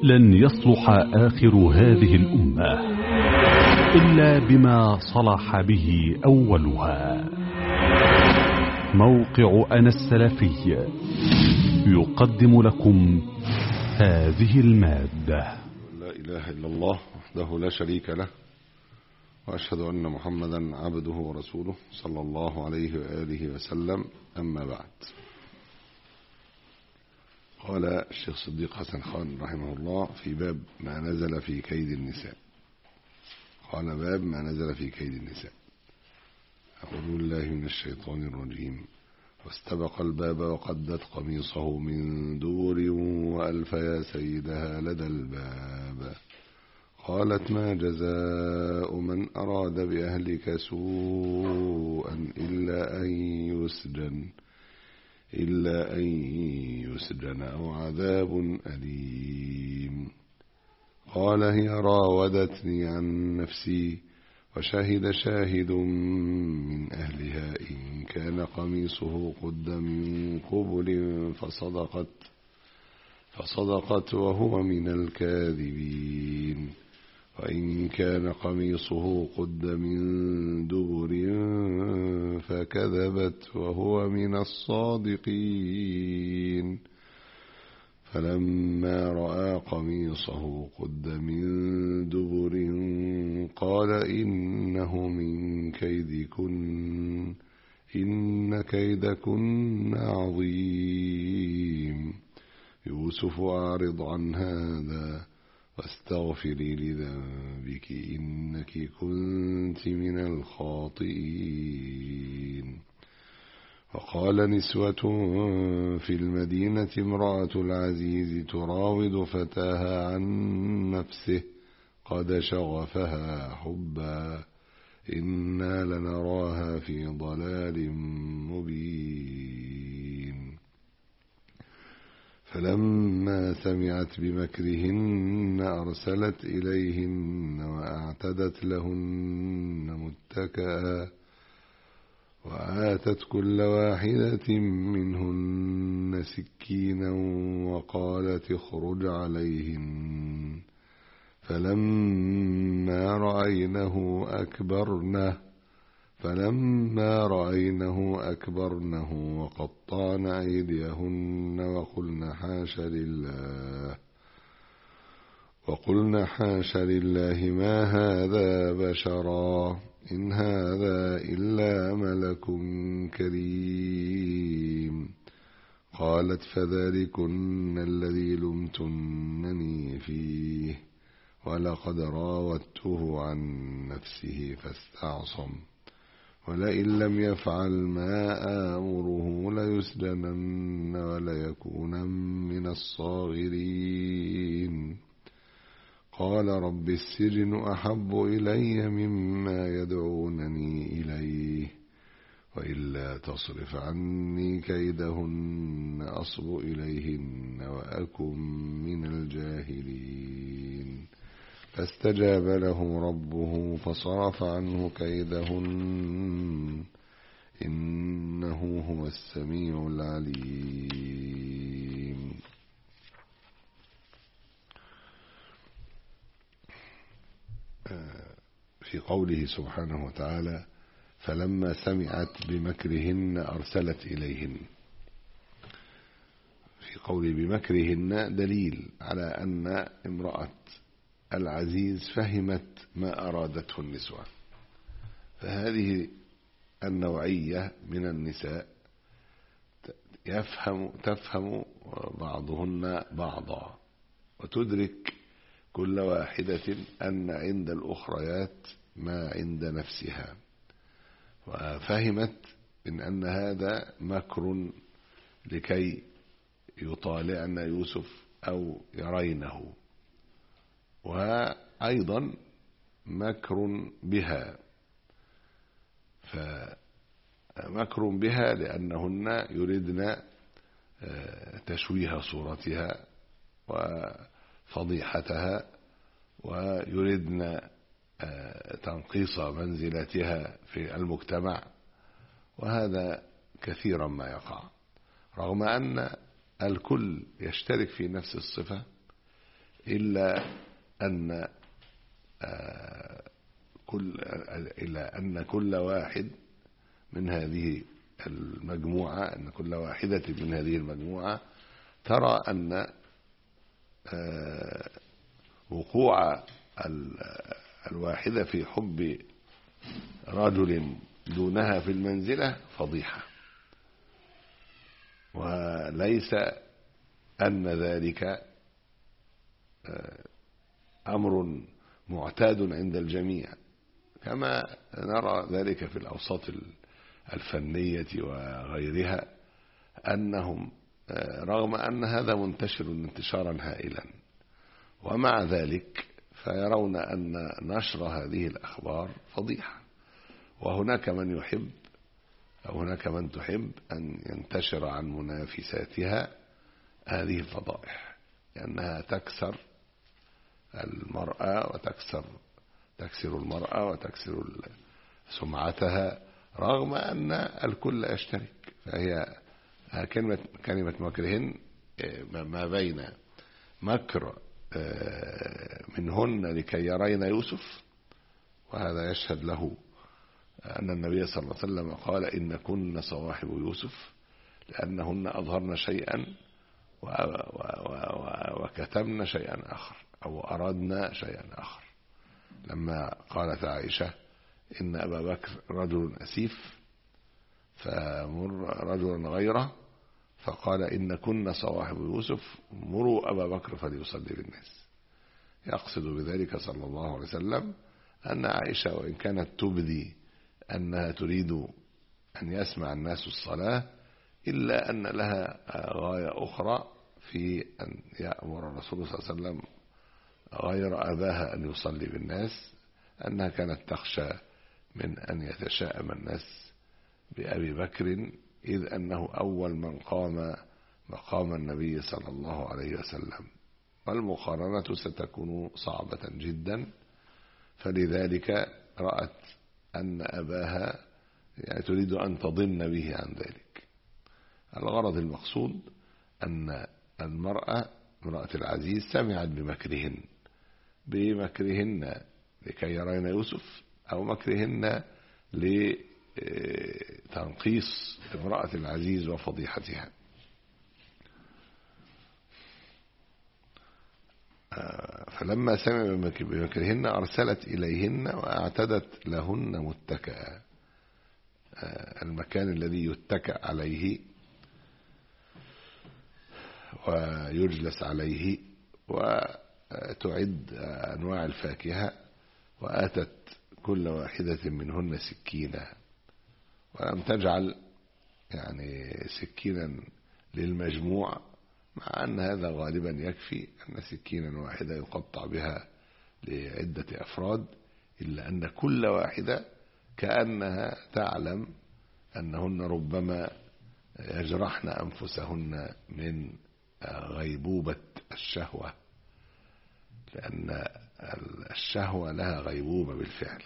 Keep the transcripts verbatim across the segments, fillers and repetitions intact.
لن يصلح آخر هذه الأمة إلا بما صلح به أولها. موقع أنا السلفي يقدم لكم هذه المادة. لا إله إلا الله وحده لا شريك له، وأشهد أن محمدا عبده ورسوله صلى الله عليه وآله وسلم. أما بعد، قال الشيخ صديق حسن خان رحمه الله في باب ما نزل في كيد النساء. قال باب ما نزل في كيد النساء. أعوذ بالله من الشيطان الرجيم. واستبق الباب وقدت قميصه من دور وألف يا سيدها لدى الباب. قالت ما جزاء من أراد بأهلك سوءا إلا أن يسجن إلا أن يسجن أو عذاب أليم. قال هي راودتني عن نفسي وشهد شاهد من أهلها إن كان قميصه قد من قبل فصدقت فصدقت وهو من الكاذبين، وإن كان قميصه قد من دبر فكذبت وهو من الصادقين. فلما رأى قميصه قد من دبر قال إنه من كيدكن إن كيدكن عظيم. يوسف أعرض عن هذا واستغفري لذنبك إنك كنت من الخاطئين. وقال نسوة في المدينة امرأة العزيز تراود فتاها عن نفسه قد شغفها حبا إنا لنراها في ضلال مبين. فلما سمعت بمكرهن أرسلت إليهن وأعتدت لهن متكئا وآتت كل واحدة منهن سكينا وقالت اخرج عليهن. فلما رأينه أكبرنه فلما رأينه أكبرنه وقطعن أيديهن وقلن حاش لله وقلن حاش لله ما هذا بشرا إن هذا إلا ملك كريم. قالت فذلكن الذي لمتنني فيه ولقد راودته عن نفسه فاستعصم ولئن لم يفعل ما آمره ليسجنن وليكونن من الصاغرين. قال رب السجن أحب إلي مما يدعونني إليه وإلا تصرف عني كيدهن أصب إليهن وأكن من الجاهلين. فاستجاب له ربه فصرف عنه كيدهن إنه هو السميع العليم. في قوله سبحانه وتعالى فلما سمعت بمكرهن أرسلت إليهن، في قوله بمكرهن دليل على أن امرأة العزيز فهمت ما أرادته النسوة. فهذه النوعية من النساء يفهم تفهم بعضهن بعضا وتدرك كل واحدة أن عند الأخريات ما عند نفسها، وفهمت إن أن هذا مكر لكي يطالعن يوسف أو يرينه، وأيضا مكر بها، فمكر بها لأنهن يريدن تشويه صورتها وفضيحتها ويريدن تنقيص منزلتها في المجتمع، وهذا كثيرا ما يقع، رغم أن الكل يشترك في نفس الصفة إلا أن كل إلا أن كل واحد من هذه المجموعة أن كل واحدة من هذه المجموعة ترى أن وقوع الواحدة في حب رجل دونها في المنزلة فضيحة، وليس أن ذلك أمر معتاد عند الجميع كما نرى ذلك في الأوساط الفنية وغيرها، أنهم رغم أن هذا منتشر انتشارا هائلا ومع ذلك فيرون أن نشر هذه الأخبار فضيحة، وهناك من يحب أو هناك من تحب أن ينتشر عن منافساتها هذه الفضائح، لأنها تكسر المرأة وتكسر تكسر المرأة وتكسر سمعتها رغم أن الكل يشترك. فهي كلمة كلمة مكرهن ما بين مكر منهن لكي يرين يوسف، وهذا يشهد له أن النبي صلى الله عليه وسلم قال إن كن صواحب يوسف لأنهن أظهرن شيئا وكتمن شيئا آخر أو أردنا شيئا آخر. لما قالت عائشة إن أبا بكر رجل أسيف فمر رجلا غيره، فقال إن كن صواحب يوسف مروا أبا بكر فليصلي بالناس، يقصد بذلك صلى الله عليه وسلم أن عائشة وإن كانت تبدي أنها تريد أن يسمع الناس الصلاة إلا أن لها غاية أخرى في أن يأمر الرسول صلى الله عليه وسلم غير أباها أن يصلي بالناس، أنها كانت تخشى من أن يتشائم الناس بأبي بكر إذ أنه أول من قام مقام النبي صلى الله عليه وسلم، والمقارنة ستكون صعبة جدا، فلذلك رأت أن أباها يعني تريد أن تضن به عن ذلك. الغرض المقصود أن المرأة امرأة العزيز سمعت بمكرهن بمكرهن لكي يرين يوسف أو مكرهن لتنقيص امرأة العزيز وفضيحتها. فلما سمع بمكرهن أرسلت إليهن وأعتدت لهن متكئا، المكان الذي يتكأ عليه ويجلس عليه، وتعد أنواع الفاكهة، وآتت كل واحدة منهن سكينا، ولم تجعل يعني سكينا للمجموع، مع أن هذا غالبا يكفي أن سكينا واحدة يقطع بها لعدة أفراد، إلا أن كل واحدة كأنها تعلم أنهن ربما يجرحن أنفسهن من غيبوبة الشهوة، لأن الشهوة لها غيبوبة بالفعل،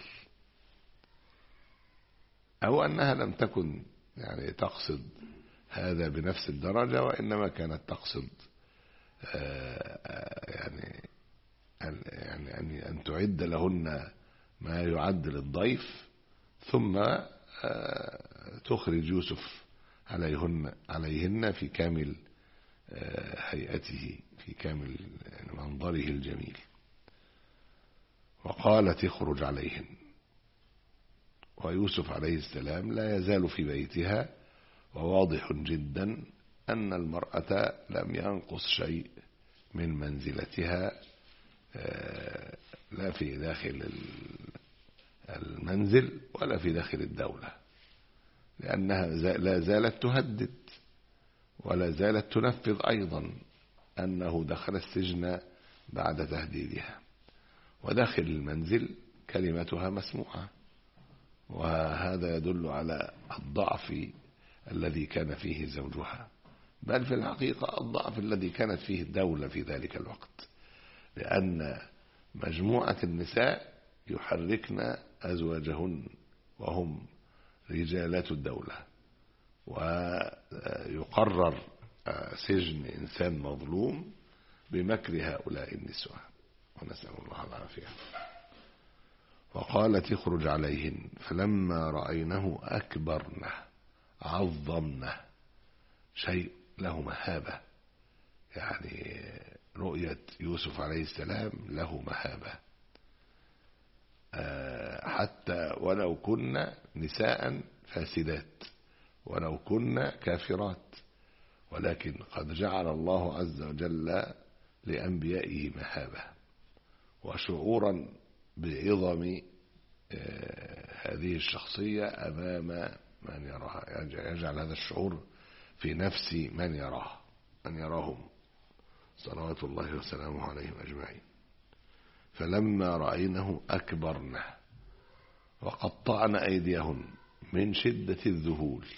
أو أنها لم تكن يعني تقصد هذا بنفس الدرجة، وإنما كانت تقصد يعني يعني أن تعد لهن ما يعد للضيف، ثم تخرج يوسف عليهن عليهن في كامل هيئته، في كامل منظره الجميل. وقالت اخرج عليهن، ويوسف عليه السلام لا يزال في بيتها، وواضح جدا أن المرأة لم ينقص شيء من منزلتها لا في داخل المنزل ولا في داخل الدولة، لأنها لا زالت تهدد ولا زالت تنفذ أيضا أنه دخل السجن بعد تهديدها، وداخل المنزل كلمتها مسموعة، وهذا يدل على الضعف الذي كان فيه زوجها، بل في الحقيقة الضعف الذي كانت فيه الدولة في ذلك الوقت، لأن مجموعة النساء يحركن أزواجهن وهم رجالات الدولة، ويقرر سجن إنسان مظلوم بمكر هؤلاء النسوة، ونسأل الله العافية. وقالت اخرج عليهن فلما رأينه أكبرنه عظمنه، شيء له مهابة، يعني رؤية يوسف عليه السلام له مهابة، حتى ولو كنا نساء فاسدات ولو كنا كافرات، ولكن قد جعل الله عز وجل لأنبيائه مهابة وشعورا بعظم هذه الشخصية أمام من يراها، يجعل هذا الشعور في نفس من يراه من يراهم صلوات الله وسلامه عليهم أجمعين. فلما رأينه أكبرنه وقطعن أيديهن من شدة الذهول،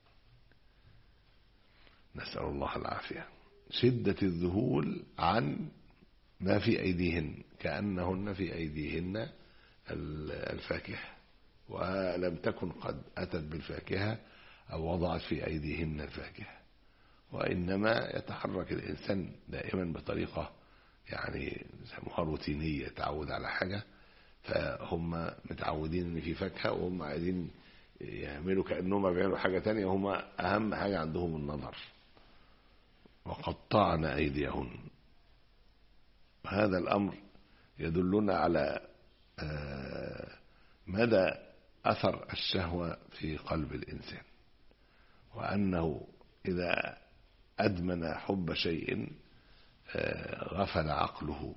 نسأل الله العافية، شدة الذهول عن ما في أيديهن، كأنهن في أيديهن الفاكهة، ولم تكن قد أتت بالفاكهة أو وضعت في أيديهن الفاكهة، وإنما يتحرك الإنسان دائما بطريقة يعني يسموها روتينية، تعود على حاجة، فهم متعودين ان في فاكهة وهم عايزين يعملوا كأنهم بيعملوا حاجة تانية، هم أهم حاجة عندهم النظر. وقطعن أيديهن، هذا الأمر يدلنا على مدى أثر الشهوة في قلب الإنسان، وأنه إذا أدمن حب شيء غفل عقله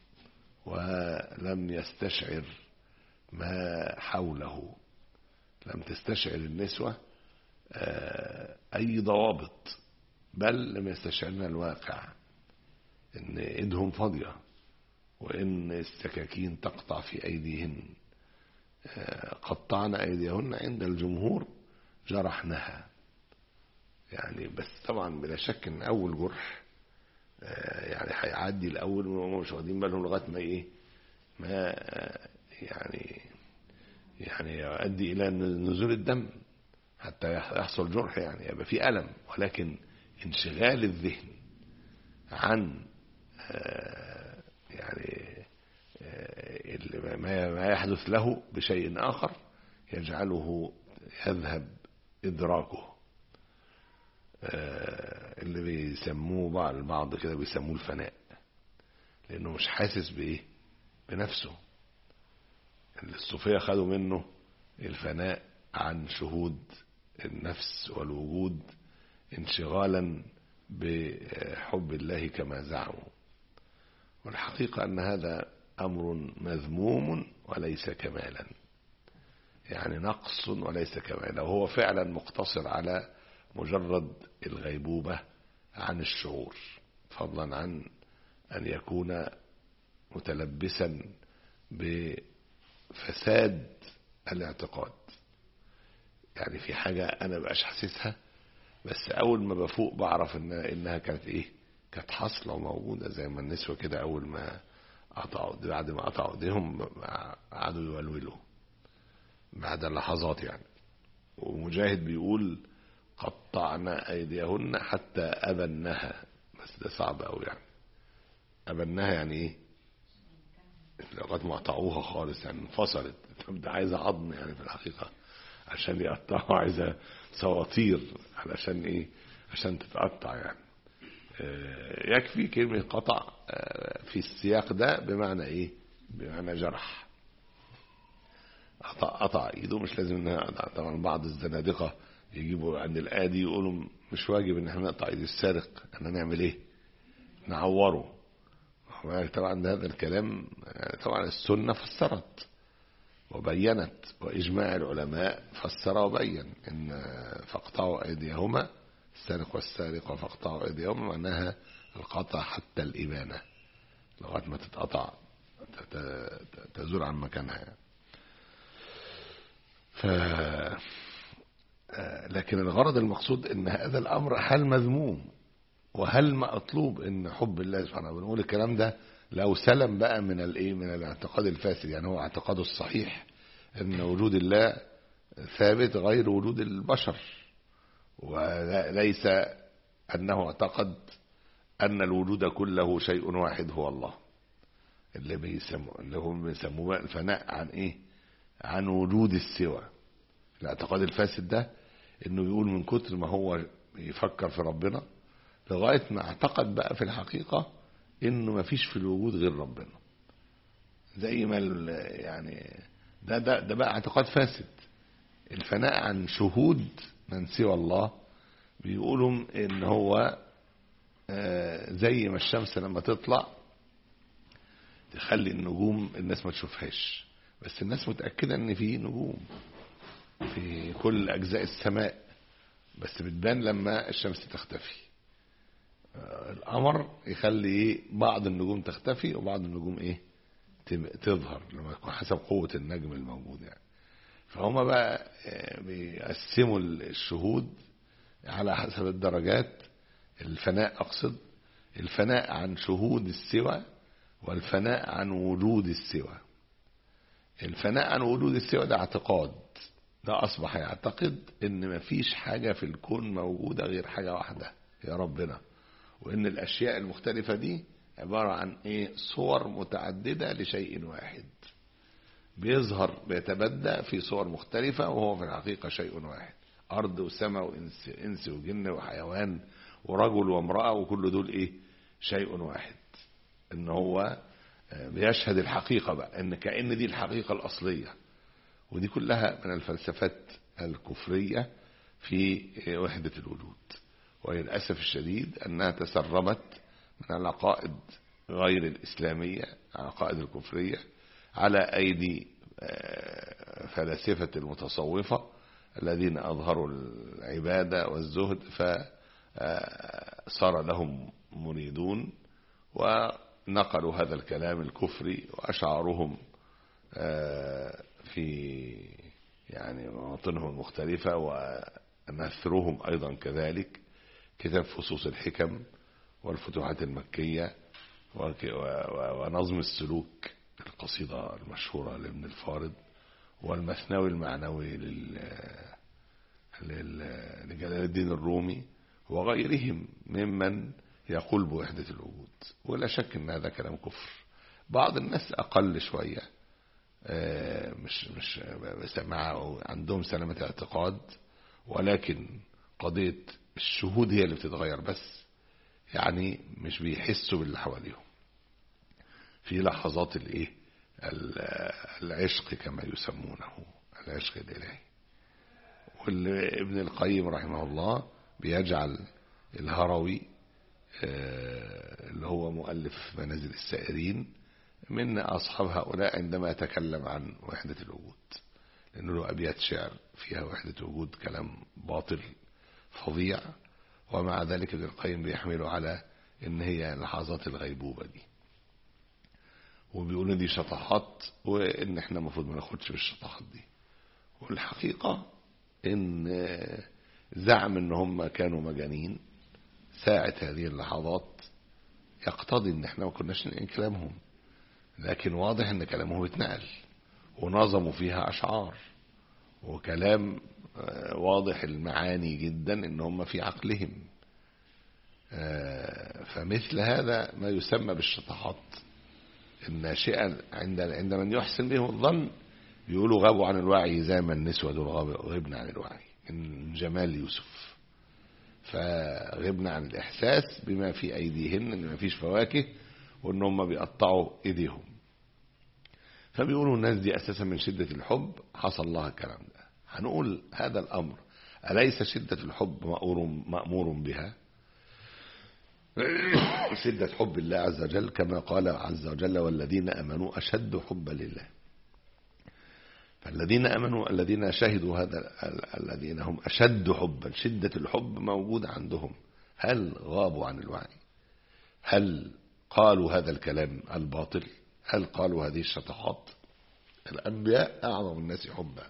ولم يستشعر ما حوله، لم تستشعر النسوة أي ضوابط، بل لم يستشعرنا الواقع، إن إيدهم فاضية وإن السكاكين تقطع في أيديهن. قطعنا أيديهن عند الجمهور جرحنها، يعني بس طبعا بلا شك إن أول جرح يعني هيعدي الأول وهم مش واخدين بالهم لغاية ما إيه ما يعني يعني يؤدي إلى نزول الدم حتى يحصل جرح، يعني يبقى في ألم، ولكن انشغال الذهن عن يعني ما يحدث له بشيء آخر يجعله يذهب إدراكه، اللي بيسموه بعض البعض كده بيسموه الفناء، لأنه مش حاسس بإيه بنفسه. اللي الصوفية خدوا منه الفناء عن شهود النفس والوجود انشغالا بحب الله كما زعموا، والحقيقة أن هذا أمر مذموم وليس كمالا، يعني نقص وليس كمالا، وهو فعلا مقتصر على مجرد الغيبوبة عن الشعور، فضلا عن أن يكون متلبسا بفساد الاعتقاد. يعني في حاجة أنا بقاش حاسسها، بس أول ما بفوق بعرف إن إنها كانت إيه كانت حاصلة وموجودة، زي ما النسوة كده أول ما قطعوا بعد ما قطعوا ايديهم قعدوا يولولوا بعد لحظات يعني. ومجاهد بيقول قطعنا أيديهن حتى أبنها، بس ده صعب أوي يعني. أبنها يعني إيه؟ لغاية ما قطعوها خالص، يعني انفصلت. طب ده عايزة عظم يعني في الحقيقة عشان يقطعوا، عايزة سواطير علشان إيه؟ عشان تتقطع يعني. يكفي كلمة قطع في السياق ده بمعنى إيه؟ بمعنى جرح. قطع, قطع إيده، مش لازم إنها قطع. طبعا بعض الزنادقة يجيبوا عند الآدي يقولوا مش واجب إن احنا نقطع إيد السارق، إحنا نعمل إيه؟ نعوره. طبعا هذا الكلام طبعا السنة فسرت وبينت، وإجماع العلماء فسر وبين إن فاقطعوا أيديهما، السارق والسارقة فاقطعوا أيديهما معناها القطع حتى الإبانة، لغاية ما تتقطع تزول عن مكانها. ف لكن الغرض المقصود ان هذا الامر هل مذموم وهل مطلوب ان حب الله سبحانه وتعالى. بنقول الكلام ده لو سلم بقى من الايه من الاعتقاد الفاسد، يعني هو اعتقاده الصحيح ان وجود الله ثابت غير وجود البشر، وليس انه اعتقد أن الوجود كله شيء واحد هو الله، اللي بيسموه اللي هم بيسموه الفناء عن إيه؟ عن وجود السوى. الاعتقاد الفاسد ده إنه بيقول من كتر ما هو يفكر في ربنا لغاية ما اعتقد بقى في الحقيقة إنه ما فيش في الوجود غير ربنا، زي ما يعني ده ده ده بقى اعتقاد فاسد. الفناء عن شهود من سوى الله بيقولوا إن هو زي ما الشمس لما تطلع تخلي النجوم الناس ما تشوفهاش، بس الناس متأكدة ان في نجوم في كل اجزاء السماء، بس بتبان لما الشمس تختفي. القمر يخلي بعض النجوم تختفي وبعض النجوم ايه تظهر لما يكون حسب قوة النجم الموجود يعني. فهم بقى بيقسموا الشهود على حسب الدرجات. الفناء أقصد الفناء عن شهود السوى والفناء عن وجود السوى. الفناء عن وجود السوى ده اعتقاد، ده أصبح يعتقد إن مفيش حاجة في الكون موجودة غير حاجة واحدة هي ربنا، وإن الأشياء المختلفة دي عبارة عن إيه؟ صور متعددة لشيء واحد بيظهر بيتبدى في صور مختلفة، وهو في الحقيقة شيء واحد. أرض وسماء وإنس إنس وجن وحيوان ورجل وامرأة وكل دول إيه؟ شيء واحد. إن هو بيشهد الحقيقة بقى إن كأن دي الحقيقة الأصلية. ودي كلها من الفلسفات الكفرية في وحدة الوجود، وللأسف الشديد أنها تسربت من العقائد غير الإسلامية، العقائد الكفرية، على أيدي فلاسفة المتصوفة الذين أظهروا العبادة والزهد، فصار لهم مريدون ونقلوا هذا الكلام الكفري وأشعارهم في يعني مواطنهم المختلفة ونثرهم أيضا كذلك. كتاب فصوص الحكم والفتوحات المكية ونظم السلوك القصيدة المشهورة لابن الفارض والمثنوي المعنوي لجلال الدين الرومي وغيرهم ممن يقول بوحدة الوجود. ولا شك ان هذا كلام كفر. بعض الناس اقل شوية مش مش مع عندهم سلامة اعتقاد، ولكن قضية الشهود هي اللي بتتغير بس، يعني مش بيحسوا باللي حواليهم في لحظات الايه العشق كما يسمونه، العشق الالهي. وابن القيم رحمه الله بيجعل الهروي اللي هو مؤلف منازل السائرين من أصحاب هؤلاء عندما يتكلم عن وحدة الوجود، لأنه له أبيات شعر فيها وحدة وجود كلام باطل فظيع، ومع ذلك ابن القيم بيحمله على إن هي لحظات الغيبوبة دي، وبيقولوا دي شطحات وإن إحنا المفروض ما ناخدش بالشطحات دي. والحقيقة إن زعم إن هم كانوا مجانين ساعة هذه اللحظات يقتضي إن إحنا ما كناش ننقل كلامهم، لكن واضح إن كلامهم اتنقل ونظموا فيها أشعار وكلام واضح المعاني جدا إن هم في عقلهم. فمثل هذا ما يسمى بالشطحات الناشئة عند عند من يحسن بهم الظن، بيقولوا غابوا عن الوعي زي ما النسوة دول غبنا عن الوعي من جمال يوسف، فغبنا عن الإحساس بما في أيديهن إن ما فيش فواكه وإن هم بيقطعوا إيديهم. فبيقولوا الناس دي أساسا من شدة الحب حصل لها الكلام ده. هنقول هذا الأمر أليس شدة الحب مأمور بها؟ شدة حب الله عز وجل كما قال عز وجل والذين أمنوا أشد حبا لله. فالذين أمنوا الذين شهدوا هذا الذين هم أشد حبا، شدة الحب موجود عندهم. هل غابوا عن الوعي؟ هل قالوا هذا الكلام الباطل؟ هل قالوا هذه الشطحات؟ الأنبياء أعظم الناس حبا.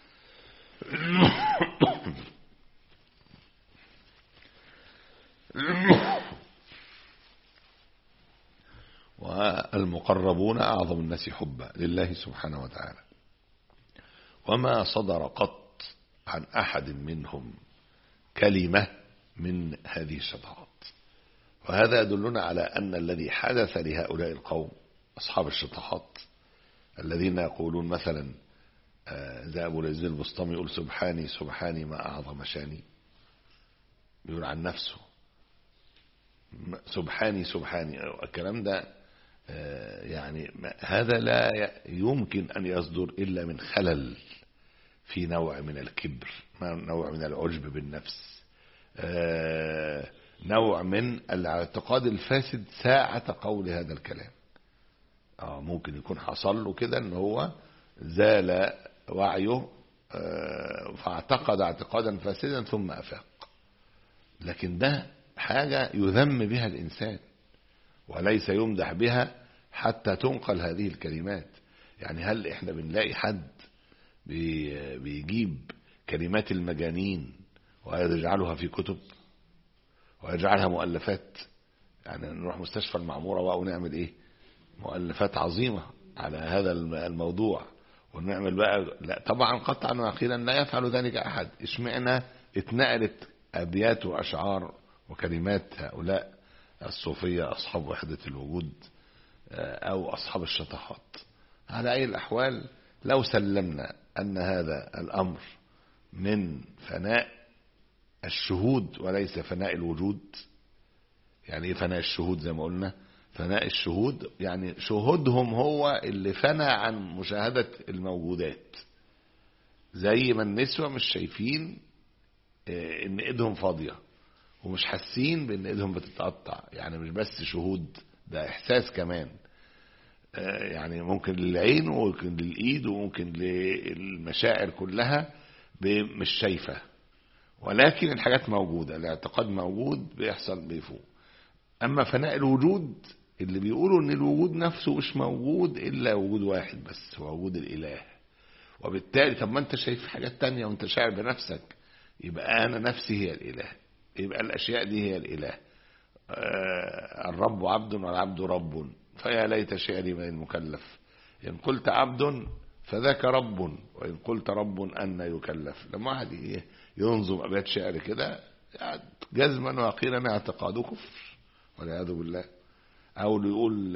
والمقربون أعظم الناس حبا لله سبحانه وتعالى. وما صدر قط عن أحد منهم كلمة من هذه الشطحات، وهذا يدلنا على أن الذي حدث لهؤلاء القوم أصحاب الشطحات الذين يقولون مثلا زي أبو العز البسطامي يقول سبحاني سبحاني ما أعظم شاني، بيقول عن نفسه سبحاني سبحاني. الكلام ده يعني هذا لا يمكن أن يصدر إلا من خلل في نوع من الكبر، نوع من العجب بالنفس، نوع من الاعتقاد الفاسد ساعة قول هذا الكلام. اه ممكن يكون حصل له كده ان هو زال وعيه فاعتقد اعتقادا فاسدا ثم افاق، لكن ده حاجة يذم بها الانسان وليس يمدح بها حتى تنقل هذه الكلمات. يعني هل احنا بنلاقي حد بيجيب كلمات المجانين ويجعلها في كتب ويجعلها مؤلفات؟ يعني نروح مستشفى المعمورة بقى ونعمل ايه مؤلفات عظيمة على هذا الموضوع ونعمل بقى. لا طبعا قطعا ويقينا لا يفعل ذلك احد. اشمعنا اتنقلت ابيات واشعار وكلمات هؤلاء الصوفية اصحاب وحدة الوجود او اصحاب الشطحات؟ على اي الاحوال لو سلمنا ان هذا الامر من فناء الشهود وليس فناء الوجود. يعني ايه فناء الشهود؟ زي ما قلنا فناء الشهود يعني شهودهم هو اللي فنى عن مشاهدة الموجودات، زي ما النسوة مش شايفين ان ايدهم فاضية ومش حاسين بان ايدهم بتتقطع. يعني مش بس شهود، ده احساس كمان. يعني ممكن للعين وممكن للايد وممكن للمشاعر كلها مش شايفة، ولكن الحاجات موجودة، الاعتقاد موجود بيحصل بيفوق. اما فناء الوجود اللي بيقولوا ان الوجود نفسه مش موجود الا وجود واحد بس هو وجود الاله، وبالتالي طب ما انت شايف حاجات تانية وانت شاعر بنفسك، يبقى انا نفسي هي الاله، يبقى الاشياء دي هي الاله. آه الرب عبد والعبد رب، فيا ليت شعري من المكلف. ان قلت عبد فذاك رب وان قلت رب ان يكلف. لما واحد ينظم ابيات شعر كده جزما ويقينا اعتقاده كفر والعياذ بالله. او يقول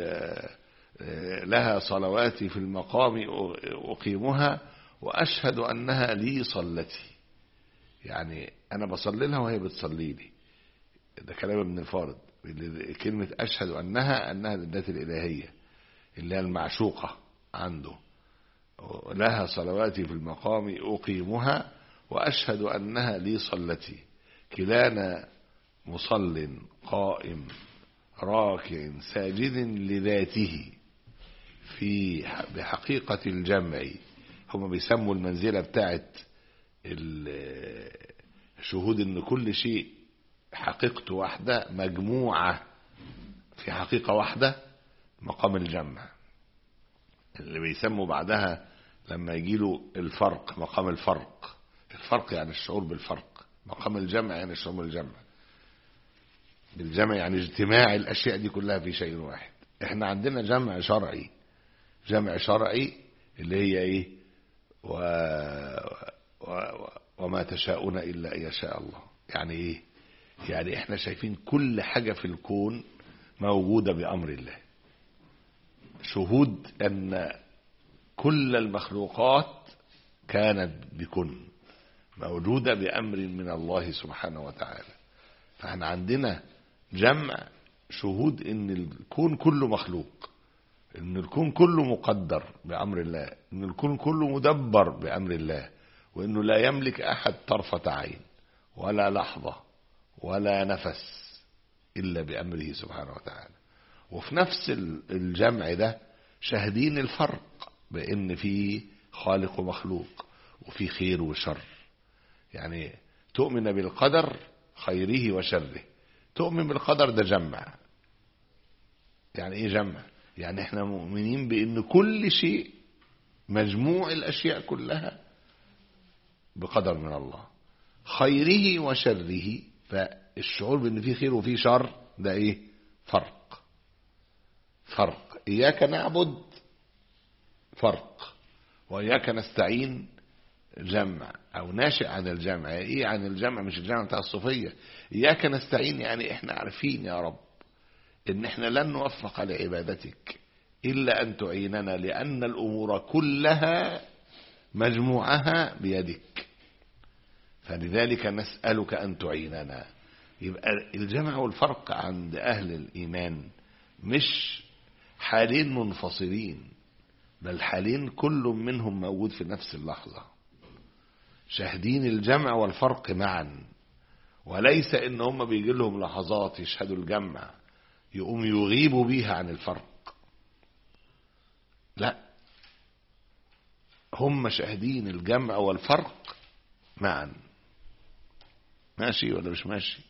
لها صلواتي في المقام اقيمها واشهد انها لي صلتي، يعني انا بصلي لها وهي بتصلي لي. ده كلام ابن الفارض. كلمة اشهد انها انها للذات الالهية اللي هي المعشوقة عنده. لها صلواتي في المقام اقيمها واشهد انها لي صلتي، كلانا مصل قائم راكع ساجد لذاته في بحقيقة الجمع. هم بيسموا المنزلة بتاعت الشهود ان كل شيء حقيقته واحدة مجموعة في حقيقة واحدة، مقام الجمع. اللي بيسموا بعدها لما يجيله الفرق مقام الفرق. الفرق يعني الشعور بالفرق، مقام الجمع يعني الشعور بالجمع. بالجمع يعني اجتماع الاشياء دي كلها في شيء واحد. احنا عندنا جمع شرعي، جمع شرعي اللي هي ايه و... و... وما تشاءون الا ان يشاء الله. يعني ايه؟ يعني احنا شايفين كل حاجة في الكون موجودة بامر الله، شهود ان كل المخلوقات كانت بكن موجودة بامر من الله سبحانه وتعالى. فاحنا عندنا جمع شهود ان الكون كله مخلوق، ان الكون كله مقدر بامر الله، ان الكون كله مدبر بامر الله، وانه لا يملك احد طرفة عين ولا لحظة ولا نفس الا بامره سبحانه وتعالى. وفي نفس الجمع ده شاهدين الفرق بان في خالق ومخلوق وفي خير وشر. يعني تؤمن بالقدر خيره وشره. تؤمن بالقدر ده جمع. يعني ايه جمع؟ يعني احنا مؤمنين بان كل شيء مجموع الاشياء كلها بقدر من الله، خيره وشره. فالشعور بان فيه خير وفيه شر ده ايه؟ فرق. فرق. اياك نعبد فرق، واياك نستعين جمع او ناشئ عن الجمع. ايه عن الجمع؟ مش الجمع بتاع الصوفية. اياك نستعين يعني احنا عارفين يا رب إن إحنا لن نوفق لعبادتك إلا أن تعيننا، لأن الأمور كلها مجموعها بيدك، فلذلك نسألك أن تعيننا. يبقى الجمع والفرق عند أهل الإيمان مش حالين منفصلين، بل حالين كل منهم موجود في نفس اللحظة، شاهدين الجمع والفرق معا، وليس إن هم بيجي لهم لحظات يشهدوا الجمع يقوم يغيبوا بيها عن الفرق، لا، هم شاهدين الجمع والفرق معا. ماشي ولا مش ماشي؟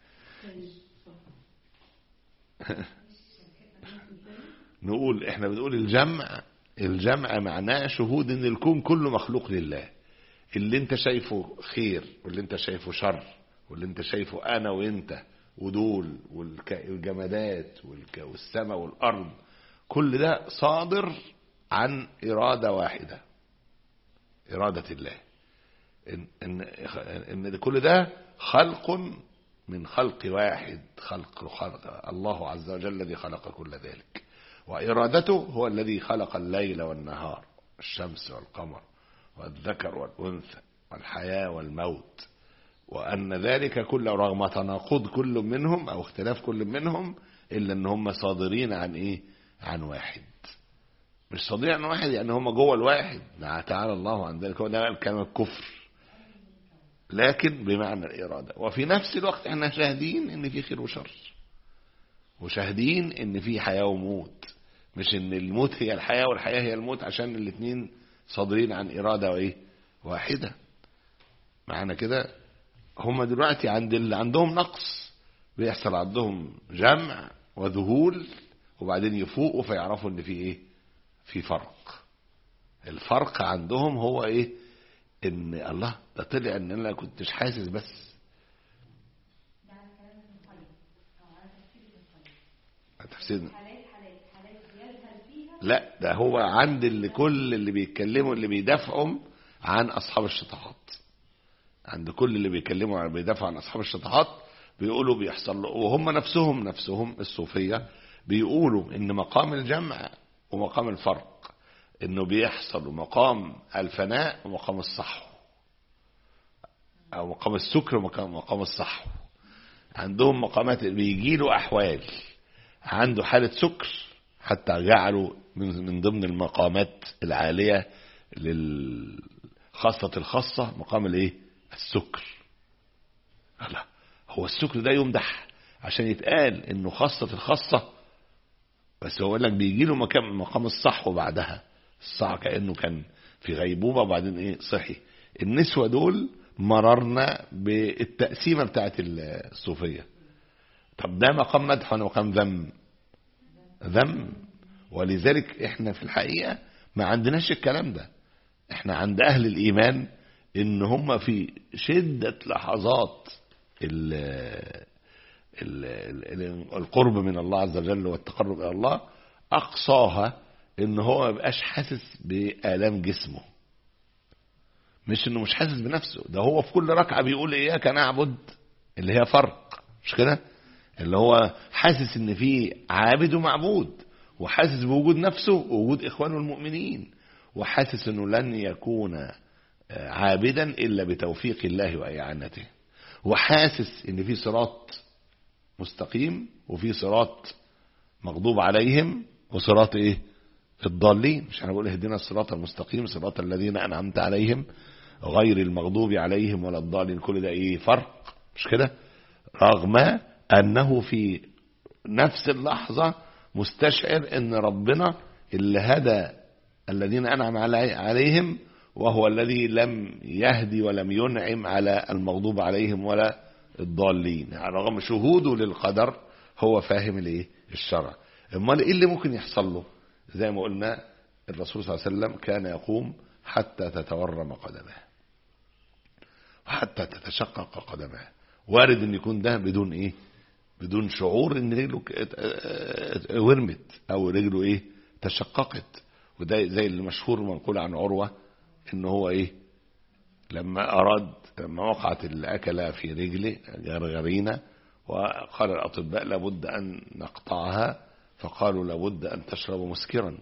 نقول احنا بنقول الجمع الجمع معناه شهود ان الكون كله مخلوق لله، اللي انت شايفه خير واللي انت شايفه شر واللي انت شايفه انا وانت ودول والجمادات والسماء والارض، كل ده صادر عن إرادة واحدة، إرادة الله. إن, إن, إن كل ده خلق من خلق واحد، خلق, خلق الله عز وجل الذي خلق كل ذلك، وإرادته هو الذي خلق الليل والنهار، الشمس والقمر والذكر والأنثى والحياة والموت، وأن ذلك كله رغم تناقض كل منهم أو اختلاف كل منهم إلا أن هم صادرين عن إيه؟ عن واحد. مش صادرين عن واحد يعني هم جوه الواحد، تعالى الله عن ذلك، هو ده الكلام الكفر، لكن بمعنى الإرادة. وفي نفس الوقت احنا شاهدين ان في خير وشر، وشاهدين ان في حياة وموت، مش ان الموت هي الحياة والحياة هي الموت، عشان الاثنين صادرين عن إرادة وايه واحدة. معنى كده هم دلوقتي عند اللي عندهم نقص بيحصل عندهم جمع وذهول، وبعدين يفوقوا فيعرفوا ان في ايه؟ في فرق. الفرق عندهم هو ايه؟ ان الله ده طلع ان انا كنتش حاسس بس. تفسير لا، ده هو عند اللي كل اللي بيتكلموا اللي بيدافعوا عن اصحاب الشطحات، عند كل اللي بيتكلموا عن بيدافعوا عن اصحاب الشطحات بيقولوا بيحصل له، وهم نفسهم نفسهم الصوفية بيقولوا ان مقام الجمع ومقام الفرق انه بيحصل مقام الفناء ومقام الصحو، او مقام السكر ومقام مقام الصحو. عندهم مقامات بيجي له احوال، عنده حالة سكر حتى جعلوا من من ضمن المقامات العالية للخاصة الخاصة مقام الايه؟ السكر. الله، هو السكر ده يمدح عشان يتقال انه خاصة الخاصة، بس هو يقول لك بيجي له مقام مقام الصحو بعدها، الصح كأنه كان في غيبوبة وبعدين ايه؟ صحي. النسوة دول مررنا بالتقسيمة بتاعت الصوفية. طب ده مقام مدح ولا مقام ذم؟ ذم. ولذلك احنا في الحقيقة ما عندناش الكلام ده. احنا عند اهل الايمان ان هم في شدة لحظات ال ال القرب من الله عز وجل والتقرب الى الله اقصاها ان هو ما يبقاش حاسس بآلام جسمه، مش انه مش حاسس بنفسه، ده هو في كل ركعة بيقول اياك نعبد، اللي هي فرق، مش كده؟ اللي هو حاسس ان في عابد ومعبود، وحاسس بوجود نفسه ووجود اخوانه المؤمنين، وحاسس انه لن يكون عابدا الا بتوفيق الله واعانته، وحاسس ان في صراط مستقيم وفي صراط مغضوب عليهم وصراط ايه؟ الضالين. مش انا بقول اهدنا الصراط المستقيم صراط الذين انعمت عليهم غير المغضوب عليهم ولا الضالين. كل ده ايه؟ فرق، مش كده؟ رغم انه في نفس اللحظة مستشعر ان ربنا اللي هدى الذين انعم عليهم، وهو الذي لم يهدي ولم ينعم على المغضوب عليهم ولا الضالين. يعني رغم شهوده للقدر هو فاهم الايه؟ الشرع. امال ايه اللي ممكن يحصل له؟ زي ما قلنا الرسول صلى الله عليه وسلم كان يقوم حتى تتورم قدمه وحتى تتشقق قدمه. وارد ان يكون ده بدون ايه؟ بدون شعور ان رجله ورمت او رجله ايه؟ تشققت. وده زي اللي مشهور منقول عن عروة ان هو ايه؟ لما اراد لما وقعت الاكلة في رجله غرغرينة وقال الأطباء لابد أن نقطعها، فقالوا لابد أن تشرب مسكرا،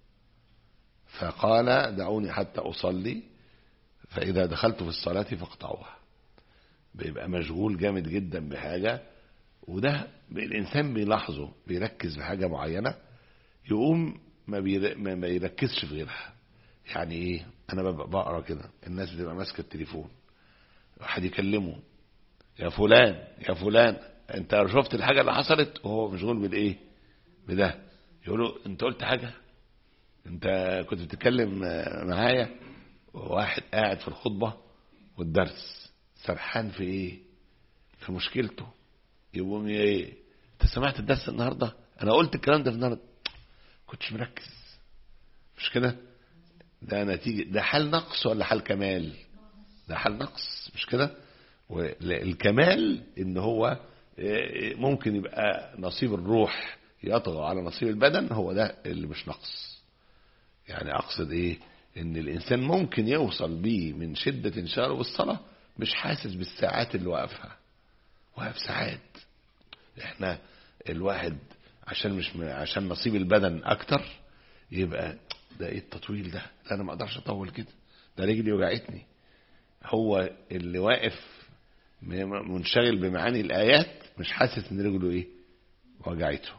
فقال دعوني حتى أصلي فإذا دخلت في الصلاة فاقطعوها. بيبقى مشغول جامد جدا بحاجة، وده الإنسان بيلاحظه، بيركز في حاجة معينة يقوم ما, بير... ما يركزش في غيرها. يعني إيه؟ أنا بقرأ كده الناس بتبقى ماسكة التليفون، واحد يكلمه يا فلان يا فلان أنت شفت الحاجة اللي حصلت، وهو مشغول بالإيه؟ بده. يقولوا أنت قلت حاجة، أنت كنت بتتكلم معايا. واحد قاعد في الخطبة والدرس سرحان في إيه؟ في مشكلته. يقوم ايه؟ انت سمعت الدرس النهارده؟ انا قلت الكلام ده النهارده، كنتش مركز. مش كده؟ ده نتيجه، ده حال نقص ولا حال كمال؟ ده حال نقص، مش كده؟ والكمال ان هو ممكن يبقى نصيب الروح يطغى على نصيب البدن، هو ده اللي مش نقص. يعني اقصد ايه؟ ان الانسان ممكن يوصل بيه من شده انشغاله بالصلاه مش حاسس بالساعات اللي واقفها، واقف ساعات. احنا الواحد عشان مش م... عشان نصيب البدن اكتر يبقى ده ايه التطويل ده؟ لا انا ما اقدرش اطول كده، ده رجلي وجعتني. هو اللي واقف منشغل بمعاني الايات مش حاسس ان رجله ايه؟ وجعته،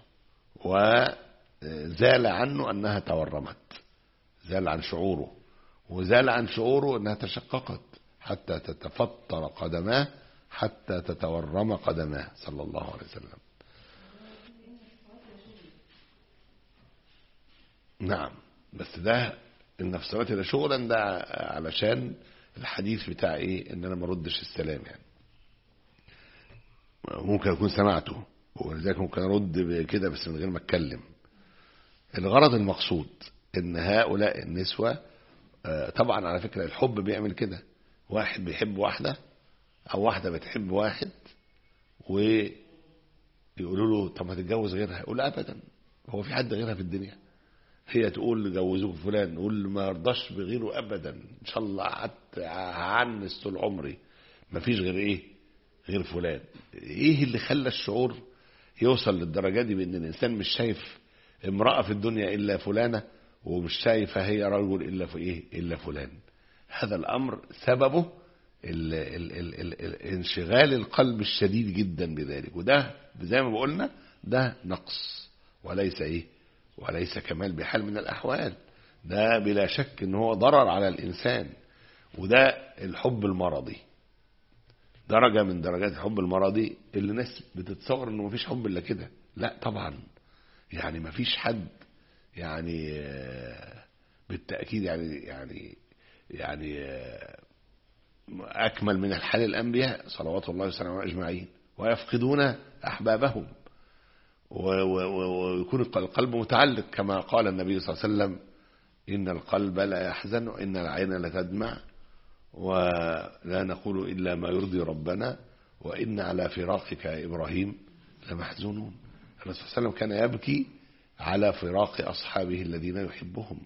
وزال عنه انها تورمت، زال عن شعوره، وزال عن شعوره انها تشققت حتى تتفطر قدماه، حتى تتورم قدماه صلى الله عليه وسلم. نعم، بس ده ان في صلاتي ده شغلا، ده علشان الحديث بتاع ايه؟ ان انا ما ردش السلام. يعني ممكن اكون سمعته ولذلك ممكن ارد كده بس من غير ما اتكلم. الغرض المقصود ان هؤلاء النسوة طبعا على فكرة الحب بيعمل كده. واحد بيحب واحدة او واحدة بتحب واحد ويقولوا له طب ما تتجوز غيرها، يقول ابدا، هو في حد غيرها في الدنيا؟ هي تقول جوزوك فلان، نقول ما يرضاش بغيره ابدا، ان شاء الله قعدت هعنس طول عمري، ما فيش غير ايه؟ غير فلان. ايه اللي خلى الشعور يوصل للدرجه دي بان الانسان مش شايف امراه في الدنيا الا فلانه، ومش شايفه هي رجل الا في ايه؟ الا فلان. هذا الامر سببه ال ال ال ال ال انشغال القلب الشديد جدا بذلك، وده زي ما بقولنا ده نقص وليس ايه؟ وليس كمال بحال من الأحوال. ده بلا شك ان هو ضرر على الإنسان، وده الحب المرضي، درجة من درجات الحب المرضي اللي الناس بتتصور انه مفيش حب الا كده. لا طبعا، يعني مفيش حد يعني بالتأكيد يعني يعني يعني أكمل من الحال الأنبياء صلوات الله وسلامه أجمعين، ويفقدون أحبابهم، ويكون القلب متعلق كما قال النبي صلى الله عليه وسلم إن القلب لا يحزن وإن العين لا تدمع ولا نقول إلا ما يرضي ربنا وإن على فراقك يا إبراهيم لمحزونون. الرسول صلى الله عليه وسلم كان يبكي على فراق أصحابه الذين يحبهم.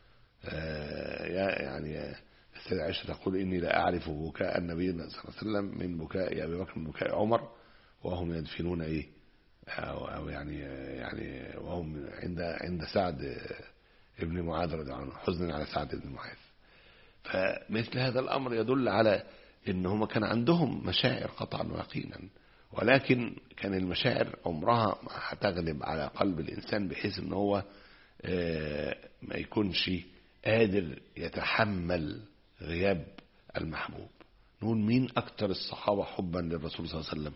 يعني السيدة عائشة تقول إني لا أعرف بكاء النبي صلى الله عليه وسلم من بكاء أبي بكر من بكاء عمر وهم يدفنون إيه أو يعني يعني وهم عند عند سعد ابن معاذ رضي الله عنه، حزنا على سعد بن معاذ. فمثل هذا الأمر يدل على إن هم كان عندهم مشاعر قطعا ويقينا، ولكن كان المشاعر عمرها ما هتغلب على قلب الإنسان بحيث إن هو ما يكونش قادر يتحمل غياب المحبوب. نقول مين أكتر الصحابة حبا للرسول صلى الله عليه وسلم؟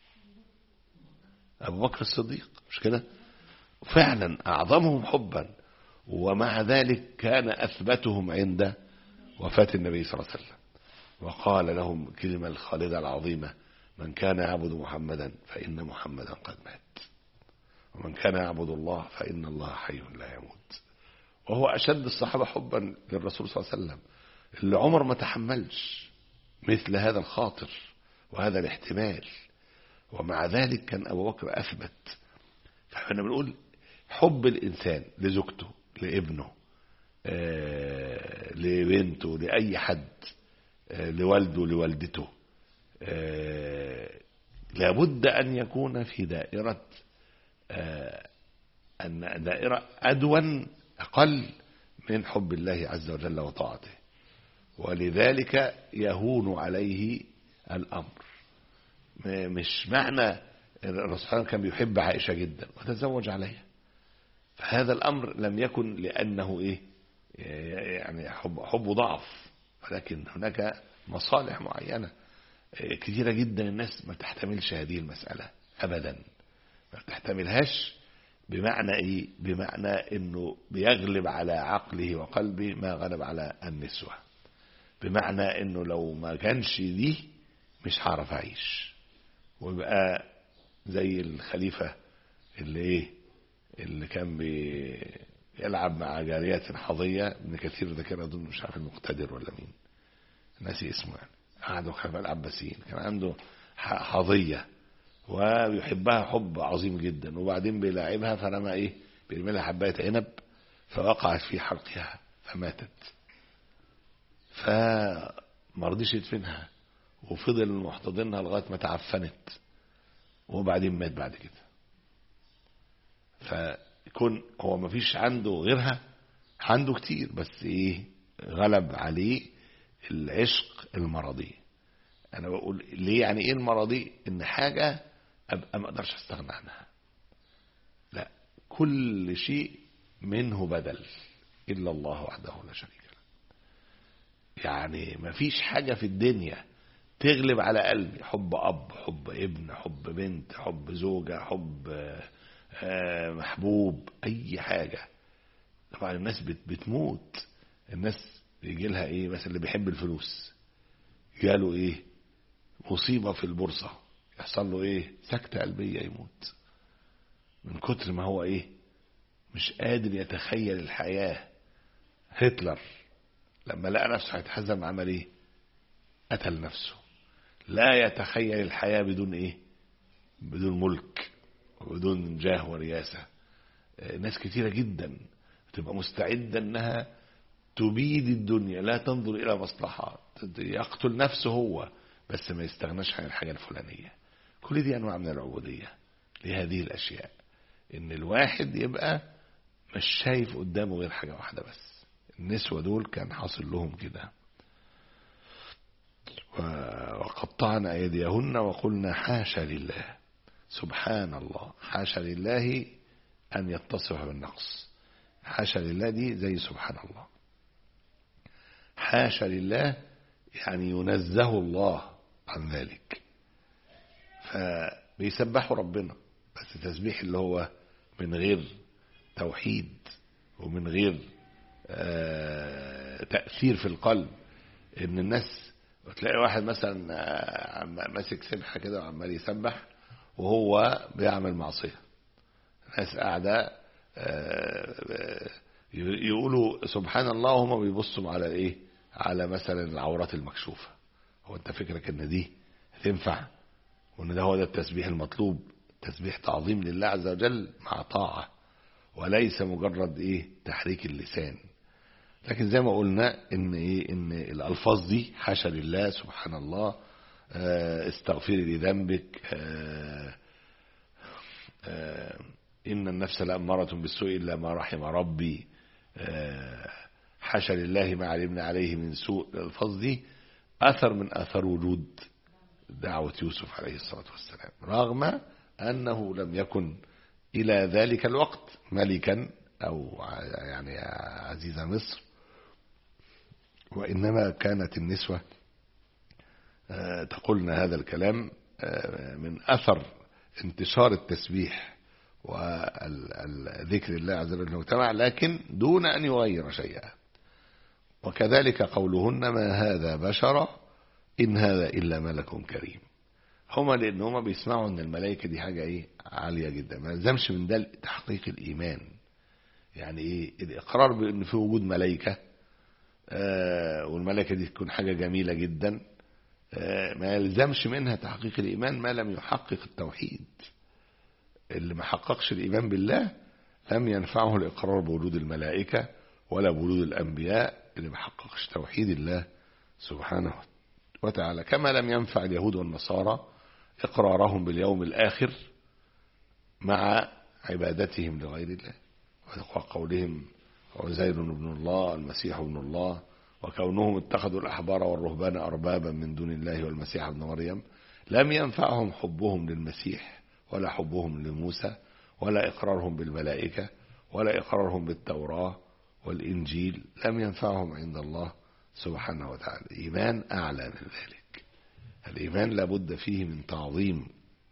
أبو بكر الصديق، مش كده؟ فعلا أعظمهم حبا، ومع ذلك كان أثبتهم عند وفاة النبي صلى الله عليه وسلم، وقال لهم كلمة الخالدة العظيمة: من كان يعبد محمدا فإن محمدا قد مات، ومن كان يعبد الله فإن الله حي لا يموت. وهو أشد الصحابة حبا للرسول صلى الله عليه وسلم، اللي عمر ما تحملش مثل هذا الخاطر وهذا الاحتمال، ومع ذلك كان أبو بكر أثبت. فاحنا بنقول حب الإنسان لزوجته، لابنه، آه، لبنته، لأي حد، آه، لوالده، لوالدته، آه، لابد أن يكون في دائرة آه أن دائرة أدون أقل من حب الله عز وجل وطاعته، ولذلك يهون عليه الأمر. مش معنى الرسول كان بيحب عائشة جدا وتزوج عليها، فهذا الأمر لم يكن لأنه إيه يعني حب حب ضعف، ولكن هناك مصالح معينة كثيرة جدا الناس ما تحتملش هذه المسألة أبدا، ما تحتملهاش. بمعنى إيه؟ بمعنى إنه بيغلب على عقله وقلبه ما غلب على النسوة، بمعنى إنه لو ما كانش دي مش هعرف أعيش، ويبقى زي الخليفة اللي إيه اللي كان بيلعب مع جاريات حظية. ابن كثير ذكر أظن مش عارف المقتدر ولا مين ناسي اسمه، يعني قعدوا خلفاء العباسيين كان عنده حظية ويحبها حب عظيم جدا، وبعدين بيلاعبها فرمى ايه بيرمي لها حبايه عنب فوقعت في حلقها فماتت، فما رضيش يدفنها وفضل محتضنها لغايه ما تعفنت، وبعدين مات بعد كده. فيكون هو ما فيش عنده غيرها، عنده كتير بس ايه غلب عليه العشق المرضي. انا بقول ليه يعني ايه المرضي؟ ان حاجه ابقى ما اقدرش استغنى عنها، لا كل شيء منه بدل الا الله وحده لا شريك له. يعني ما فيش حاجه في الدنيا تغلب على قلبي، حب اب، حب ابن، حب بنت، حب زوجه، حب محبوب، اي حاجه. طبعا الناس بتموت، الناس يجي لها ايه مثلا اللي بيحب الفلوس جاله ايه مصيبة في البورصة يحصل له ايه سكتة قلبية يموت من كتر ما هو ايه مش قادر يتخيل الحياة. هتلر لما لقى نفسه هيتحزم عمل ايه؟ قتل نفسه. لا يتخيل الحياة بدون ايه؟ بدون ملك وبدون جاه ورياسة. ناس كتيرة جدا تبقى مستعدة انها تبيد الدنيا، لا تنظر الى مصلحة، يقتل نفسه هو بس ما يستغناش عن الحاجة الفلانية. كل دي انواع من العبودية لهذه الاشياء، ان الواحد يبقى مش شايف قدامه غير حاجة واحدة بس. النسوة دول كان حاصل لهم كده. وقطعنا ايديهن وقلنا حاشا لله، سبحان الله، حاشا لله ان يتصف بالنقص. حاشا لله دي زي سبحان الله. حاشا لله يعني ينزه الله عن ذلك، فبيسبحوا ربنا بس تسبيح اللي هو من غير توحيد ومن غير تأثير في القلب. ان الناس تلاقي واحد مثلا ماسك سبحة كده وعمال يسبح وهو بيعمل معصية، الناس قاعدة يقولوا سبحان الله وهم بيبصوا على ايه على مثلا العورات المكشوفة. هو انت فكرك ان دي تنفع وان ده هو ده التسبيح المطلوب؟ تسبيح تعظيم لله عز وجل مع طاعة وليس مجرد ايه تحريك اللسان. لكن زي ما قلنا ان ايه ان الالفاظ دي حاشا لله، سبحان الله، استغفري لذنبك، ان النفس لأمارة بالسوء الا ما رحم ربي، حاشا لله ما علمنا عليه من سوء. الألفاظ دي أثر من أثر وجود دعوة يوسف عليه الصلاة والسلام، رغم أنه لم يكن إلى ذلك الوقت ملكا أو يعني عزيز مصر، وإنما كانت النسوة تقولنا هذا الكلام من أثر انتشار التسبيح والذكر الله عز وجل في المجتمع، لكن دون أن يغير شيئا. وكذلك قولهن ما هذا بشرا إن هذا إلا ملك كريم. هما لأن هما بيسمعوا أن الملائكة دي حاجة إيه عالية جدا، ما لزمش من ده تحقيق الإيمان. يعني إيه الإقرار بأن في وجود ملائكة آه والملائكة دي تكون حاجة جميلة جدا، آه ما يلزمش منها تحقيق الإيمان ما لم يحقق التوحيد. اللي ما حققش الإيمان بالله لم ينفعه الإقرار بوجود الملائكة ولا بوجود الأنبياء اللي ما حققش توحيد الله سبحانه وتعالى. كما لم ينفع اليهود والنصارى إقرارهم باليوم الآخر مع عبادتهم لغير الله، وقولهم عزير ابن الله المسيح ابن الله، وكونهم اتخذوا الأحبار والرهبان أربابا من دون الله والمسيح ابن مريم، لم ينفعهم حبهم للمسيح ولا حبهم لموسى ولا إقرارهم بالملائكة ولا إقرارهم بالتوراة والإنجيل، لم ينفعهم عند الله سبحانه وتعالى. إيمان أعلى من ذلك. الإيمان لابد فيه من تعظيم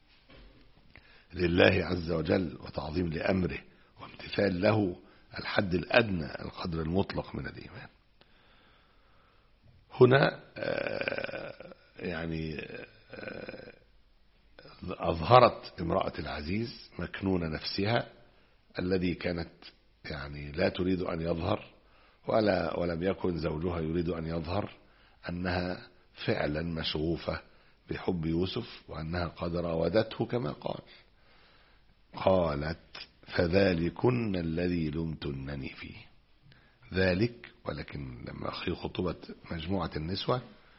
لله عز وجل وتعظيم لأمره وامتثال له الحد الأدنى القدر المطلق من الإيمان. هنا يعني أظهرت امرأة العزيز مكنون نفسها الذي كانت يعني لا تريد أن يظهر ولا ولم يكن زوجها يريد أن يظهر، أنها فعلا مشغوفة بحب يوسف وأنها قد راودته كما قال. قالت فذلكن الذي لمتنني فيه. ذلك، ولكن لما أخي خطبة مجموعة النسوة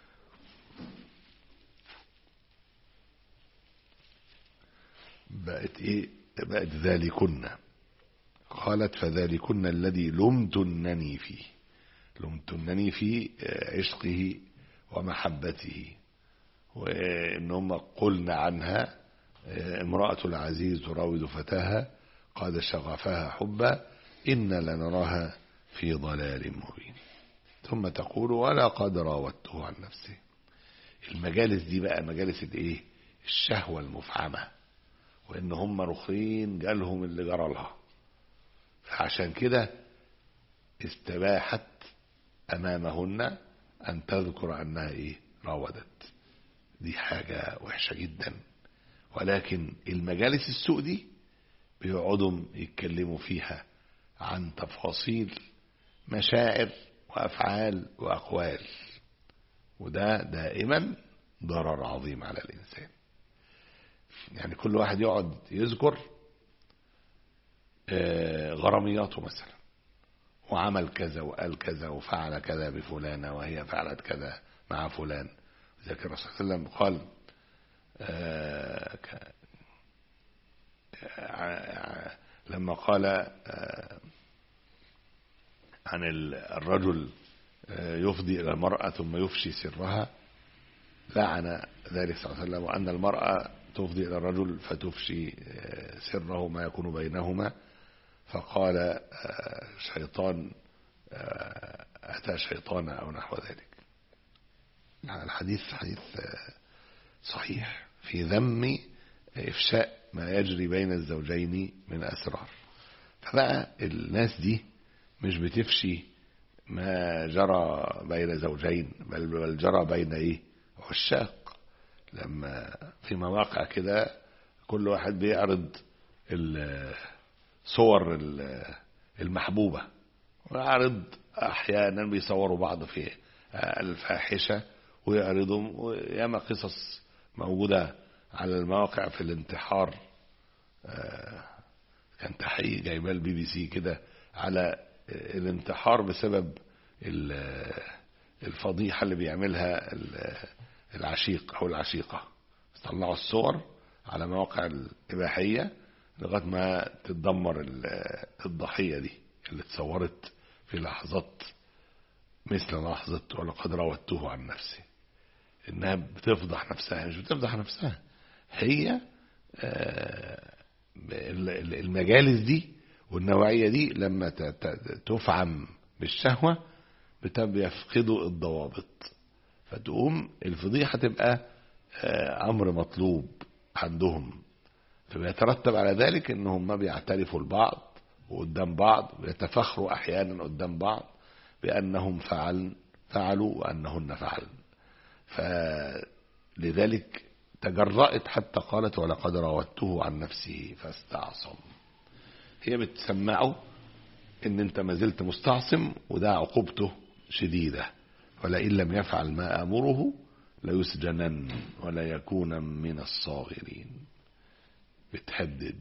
بقت إيه؟ بقت ذلكن. قالت فذلكن الذي لمتنني فيه. لمتنني في عشقه ومحبته، وإنهم قلنا عنها امرأة العزيز تراود فتاها قد شغفها حبا إن لنراها في ضلال مبين. ثم تقول ولا قد راودته عن نفسه. المجالس دي بقى مجالس الايه؟ الشهوة المفعمة، وإن هم رخين جالهم اللي جرى لها، فعشان كده استباحت أمامهن أن تذكر أنها إيه؟ راودت. دي حاجة وحشة جدا. ولكن المجالس السوء دي بيقعدوا يتكلموا فيها عن تفاصيل مشاعر وأفعال وأقوال، وده دائما ضرر عظيم على الإنسان. يعني كل واحد يقعد يذكر غرامياته مثلا، وعمل كذا وقال كذا وفعل كذا بفلانة وهي فعلت كذا مع فلان. ذكر الرسول صلى الله عليه وسلم قال آه لما قال آه عن الرجل آه يفضي إلى المرأة ثم يفشي سرها، لعن ذلك صلى الله عليه وسلم، وأن المرأة تفضي إلى الرجل فتفشي آه سره ما يكون بينهما، فقال آه شيطان آه أتى شيطان أو نحو ذلك. الحديث حديث آه صحيح في ذم إفشاء ما يجري بين الزوجين من أسرار. فبقى الناس دي مش بتفشي ما جرى بين زوجين، بل, بل جرى بين إيه؟ عشاق. لما في مواقع كده كل واحد بيعرض الصور المحبوبة، ويعرض أحيانا بيصوروا بعض في الفاحشة ويعرضهم، وياما قصص موجودة على المواقع في الانتحار. كان تحقيق جايبه البي بي سي كده على الانتحار بسبب الفضيحة اللي بيعملها العشيق أو العشيقة. طلعوا الصور على مواقع الإباحية لغاية ما تتدمر الضحية دي اللي اتصورت في لحظات مثل لحظة ولقد راودته عن نفسه. إنها بتفضح نفسها، مش بتفضح نفسها، هي المجالس دي والنوعية دي لما تفعم بالشهوة بيفقدوا الضوابط، فتقوم الفضيحة تبقى أمر مطلوب عندهم، فبيترتب على ذلك إنهم ما بيعترفوا البعض وقدام بعض، ويتفخروا أحيانا قدام بعض بأنهم فعل فعلوا وأنهن فعلن. فلذلك تجرأت حتى قالت ولقد راودته عن نفسه فاستعصم. هي بتسمعه ان انت ما زلت مستعصم، وده عقوبته شديدة، ولئن لم يفعل ما امره ليسجنن ولا يكون من الصاغرين. بتهدد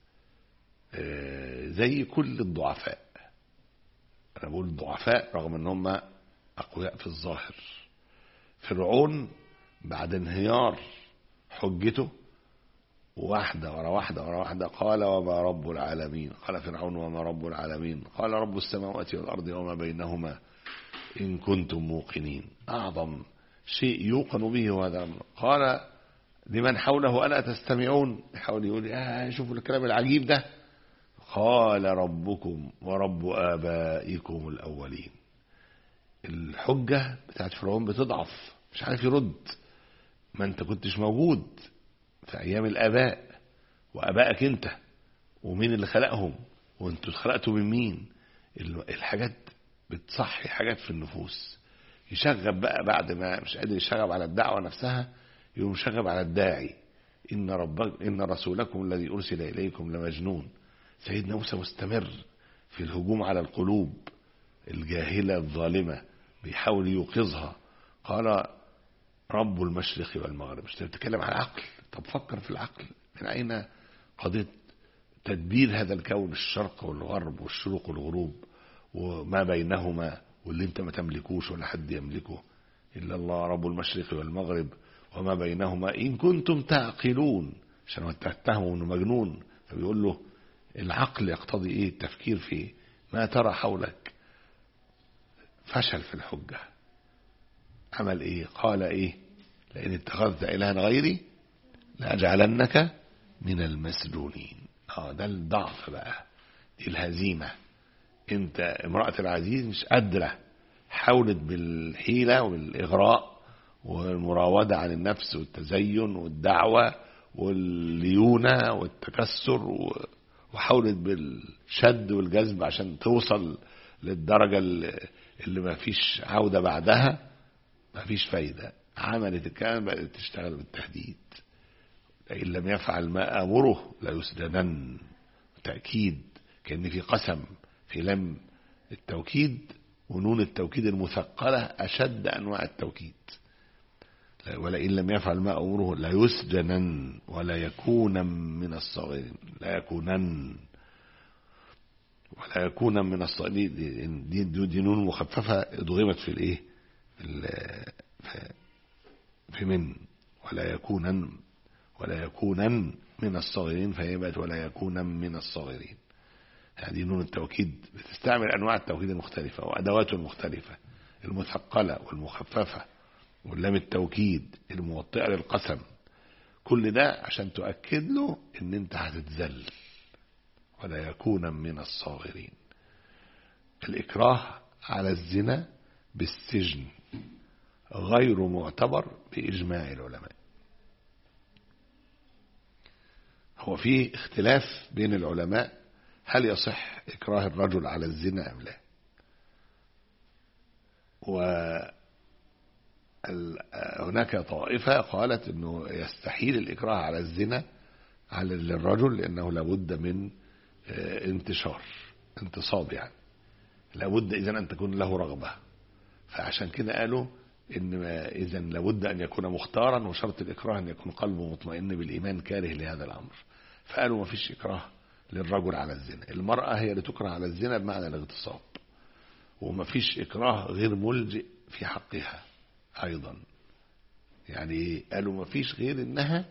زي كل الضعفاء. انا بقول الضعفاء رغم ان هم اقوياء في الظاهر. فرعون بعد انهيار حجته واحدة ورا واحدة ورا واحدة. قال وما رب العالمين؟ قال فرعون وما رب العالمين؟ قال رب السماوات والأرض وما بينهما إن كنتم موقنين. أعظم شيء يوقن به هذا الأمر. قال لمن حوله ألا تستمعون؟ يحاول يقول آه شوفوا الكلام العجيب ده. قال ربكم ورب آبائكم الأولين. الحجة بتاعت فرعون بتضعف، مش عارف يرد. ما انت كنتش موجود في أيام الآباء، وآبائك انت، ومين اللي خلقهم، وانتوا اتخلقتوا من مين. الحاجات بتصحي حاجات في النفوس. يشغب بقى بعد ما مش قادر يشغب على الدعوة نفسها، يقوم يشغب على الداعي. إن ربك إن رسولكم الذي أرسل إليكم لمجنون. سيدنا موسى مستمر في الهجوم على القلوب الجاهلة الظالمة، بيحاول يوقظها. قال رب المشرق والمغرب. مش بتتكلم على العقل؟ طب فكر في العقل. من أين قضية تدبير هذا الكون، الشرق والغرب والشروق والغروب وما بينهما، واللي انت ما تملكوش ولا حد يملكه إلا الله. رب المشرق والمغرب وما بينهما إن كنتم تعقلون. عشان تتهموا انه مجنون، فبيقول له العقل يقتضي ايه؟ التفكير في ما ترى حولك. فشل في الحجة. عمل ايه؟ قال ايه؟ لئن اتخذت إلها غيري لأجعلنك من المسجونين. اه ده الضعف بقى، دي الهزيمة. انت امرأة العزيز مش قادرة، حاولت بالحيلة وبالإغراء والمراودة عن النفس والتزين والدعوة والليونة والتكسر، وحاولت بالشد والجذب عشان توصل للدرجة اللي ما فيش عودة بعدها. ما فيش فايدة. عملت الكلام بقت تشتغل بالتهديد. إن لم يفعل ما أمره لا يسجنن. تأكيد، كأن في قسم في لم التوكيد ونون التوكيد المثقلة، أشد أنواع التوكيد. ولئن لم يفعل ما أمره لا يسجنن ولا يكون من الصاغرين. لا يكونن ولا يكون من الصاغرين. دي, دي, دي نون مخففة ادغمت في الايه في, في من. ولا يكونن ولا يكونن من الصاغرين، فهي بقت ولا يكون من الصاغرين. هذه نون التوكيد بتستعمل أنواع التوكيد المختلفة وأدواته المختلفة، المثقلة والمخففة واللام التوكيد الموطئة للقسم. كل ده عشان تؤكد له ان انت هتتذل. ولا يكون من الصاغرين. الإكراه على الزنا بالسجن غير معتبر بإجماع العلماء. هو في اختلاف بين العلماء هل يصح إكراه الرجل على الزنا أم لا. وهناك طائفة قالت أنه يستحيل الإكراه على الزنا على الرجل، لأنه لابد من انتشار انتصاب، يعني لابد إذن أن تكون له رغبة. فعشان كده قالوا إن إذن لابد أن يكون مختارا، وشرط الإكراه أن يكون قلبه مطمئن بالإيمان كاره لهذا الأمر. فقالوا ما فيش إكراه للرجل على الزنا. المرأة هي اللي تكره على الزنا بمعنى الاغتصاب، وما فيش إكراه غير ملجئ في حقها أيضا. يعني قالوا ما فيش غير إنها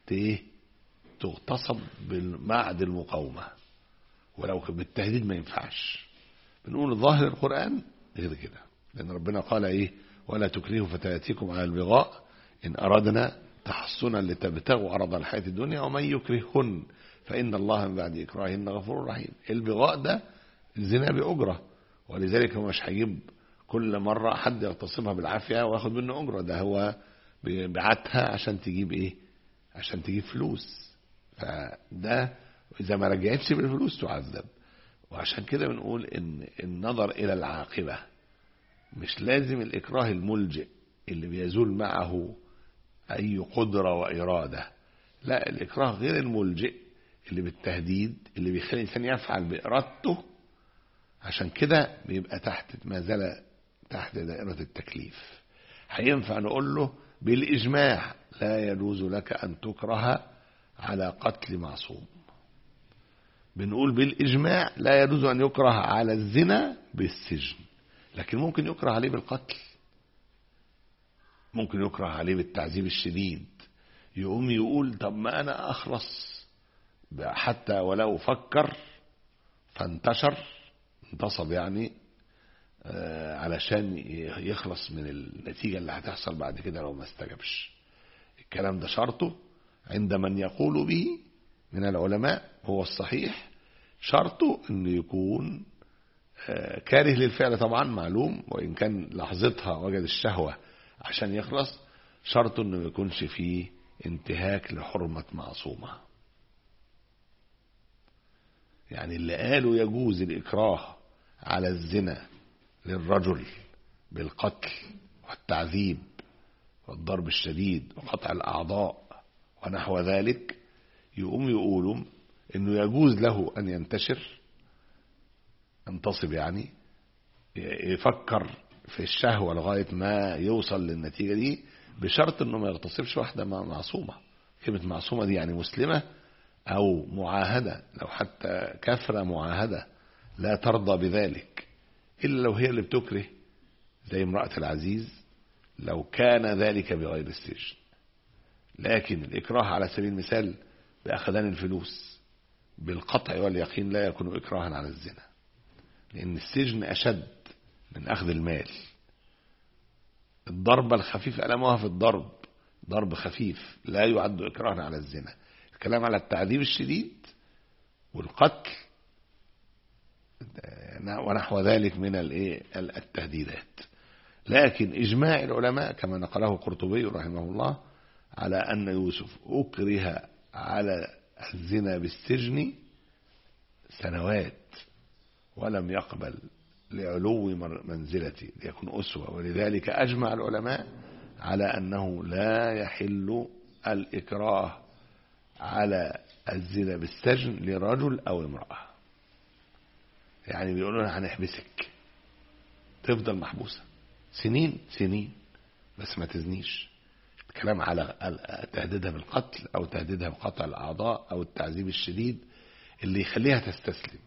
تغتصب بالمعد المقاومة، ولو بالتهديد ما ينفعش. بنقول ظاهر القرآن غير كده، لأن ربنا قال إيه؟ ولا تكرهوا فتياتكم على البغاء إن أردنا تحصنا لتبتغوا عرض الحياة الدنيا ومن يكرههن فإن الله من بعد إكراههن غفور رحيم. البغاء ده الزنا بأجرة، ولذلك هو مش هيجيب كل مرة حد يغتصبها بالعافية وياخد منه أجرة. ده هو بعتها عشان تجيب إيه؟ عشان تجيب فلوس. فده إذا ما رجعتش بالفلوس تعذب. وعشان كده بنقول إن النظر إلى العاقبة، مش لازم الإكراه الملجئ اللي بيزول معه أي قدرة وإرادة. لا، الإكراه غير الملجئ اللي بالتهديد، اللي بيخلي الإنسان يفعل بإرادته. عشان كده بيبقى تحت ما زال تحت دائرة التكليف. هينفع نقول له بالإجماع لا يجوز لك أن تكره على قتل معصوم. بنقول بالإجماع لا يجوز أن يكره على الزنا بالسجن، لكن ممكن يكره عليه بالقتل، ممكن يكره عليه بالتعذيب الشديد، يقوم يقول طب ما أنا أخلص حتى ولو فكر فانتشر، انتصب يعني علشان يخلص من النتيجة اللي هتحصل بعد كده لو ما استجبش. الكلام ده شرطه عند من يقول به من العلماء هو الصحيح، شرطه انه يكون كاره للفعل طبعا معلوم، وإن كان لحظتها وجد الشهوة عشان يخلص، شرطه انه ما يكونش فيه انتهاك لحرمة معصومة. يعني اللي قالوا يجوز الإكراه على الزنا للرجل بالقتل والتعذيب والضرب الشديد وقطع الأعضاء ونحو ذلك، يقوم يقولوا انه يجوز له ان ينتشر انتصب، يعني يفكر في الشهوة لغاية ما يوصل للنتيجة دي، بشرط انه ما يغتصبش واحدة معصومة. كلمة معصومة دي يعني مسلمة او معاهدة، لو حتى كفرة معاهدة لا ترضى بذلك إلا لو هي اللي بتكره، زي امرأة العزيز لو كان ذلك بغير السجن. لكن الإكراه على سبيل المثال بأخذان الفلوس بالقطع واليقين لا يكون إكراها على الزنا، لأن السجن أشد من أخذ المال. الضربة الخفيف ألمها في الضرب ضرب خفيف لا يعد إكراها على الزنا. الكلام على التعذيب الشديد والقتل ونحو ذلك من التهديدات. لكن إجماع العلماء كما نقله قرطبي رحمه الله على أن يوسف أكره على الزنا بالسجن سنوات ولم يقبل لعلو منزلته ليكون أسوة، ولذلك أجمع العلماء على أنه لا يحل الإكراه على الزنا بالسجن لرجل أو امرأة. يعني بيقولون هنحبسك تفضل محبوسة سنين سنين بس ما تزنيش. الكلام على تهديدها بالقتل أو تهديدها بقطع الأعضاء أو التعذيب الشديد اللي يخليها تستسلم،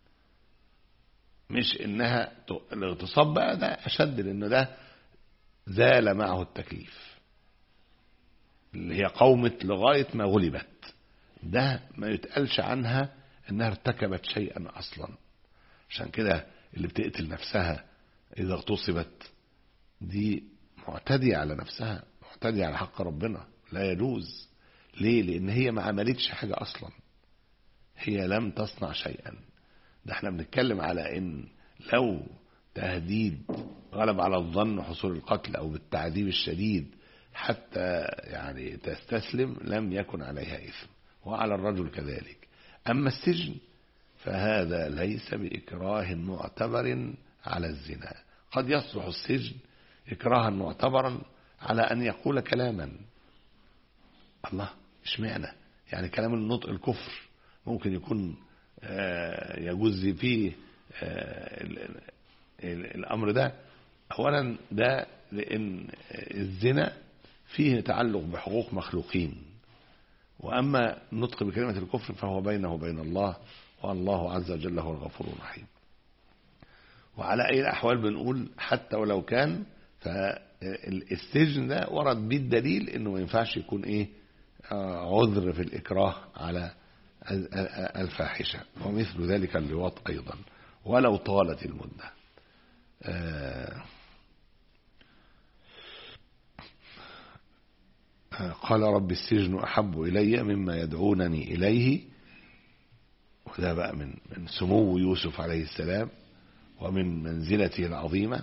مش إنها الاغتصاب بقى ده أشد، لأنه ده زال معه التكليف، اللي هي قومت لغاية ما غلبت، ده ما يتقالش عنها إنها ارتكبت شيئا أصلا. عشان كده اللي بتقتل نفسها إذا اغتصبت دي معتدية على نفسها، معتدية على حق ربنا، لا يجوز. ليه؟ لأن هي ما عملتش حاجة أصلا، هي لم تصنع شيئا. ده احنا بنتكلم على إن لو تهديد غلب على الظن حصول القتل أو بالتعذيب الشديد حتى يعني تستسلم لم يكن عليها إثم، وعلى الرجل كذلك. أما السجن فهذا ليس بإكراه معتبر على الزنا. قد يصلح السجن إكراها معتبرا على أن يقول كلاما، الله اشمعنى يعني كلام النطق الكفر ممكن يكون يجوز فيه الأمر ده. أولا ده لأن الزنا فيه تعلق بحقوق مخلوقين، وأما النطق بكلمة الكفر فهو بينه وبين الله، والله عز وجل هو الغفور الرحيم. وعلى أي الأحوال بنقول حتى ولو كان فالسجن ده ورد به الدليل إنه ما ينفعش يكون إيه عذر في الإكراه على الفاحشة، ومثل ذلك اللواط أيضا ولو طالت المدة. قال رب السجن أحب إلي مما يدعونني إليه. وده بقى من من سمو يوسف عليه السلام ومن منزلته العظيمة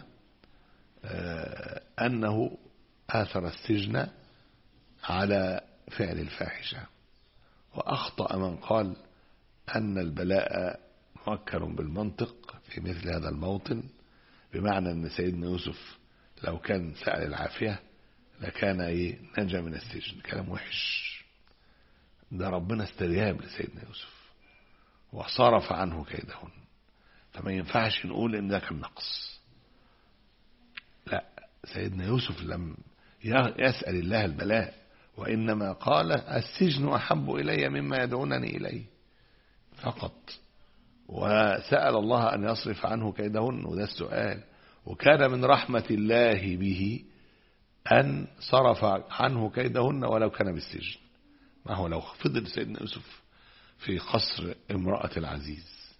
أنه آثر السجن على فعل الفاحشة. وأخطأ من قال أن البلاء موكل بالمنطق في مثل هذا الموطن، بمعنى أن سيدنا يوسف لو كان سأل العافية لكان إيه نجا من السجن. كلام وحش، ده ربنا استجاب لسيدنا يوسف وصرف عنه كيدهن، فما ينفعش نقول ان ده كان نقص. لا، سيدنا يوسف لم يسأل الله البلاء، وإنما قال السجن أحب إلي مما يدعونني إليه فقط، وسأل الله أن يصرف عنه كيدهن، وده السؤال. وكان من رحمة الله به أن صرف عنه كيدهن ولو كان بالسجن. ما هو لو فضل سيدنا يوسف في قصر امرأة العزيز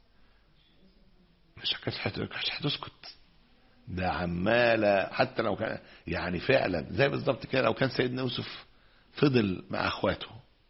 مش هتسكت، ده عمالة حتى لو كان يعني فعلا زي بالضبط كده. لو كان سيدنا يوسف فضل مع اخواته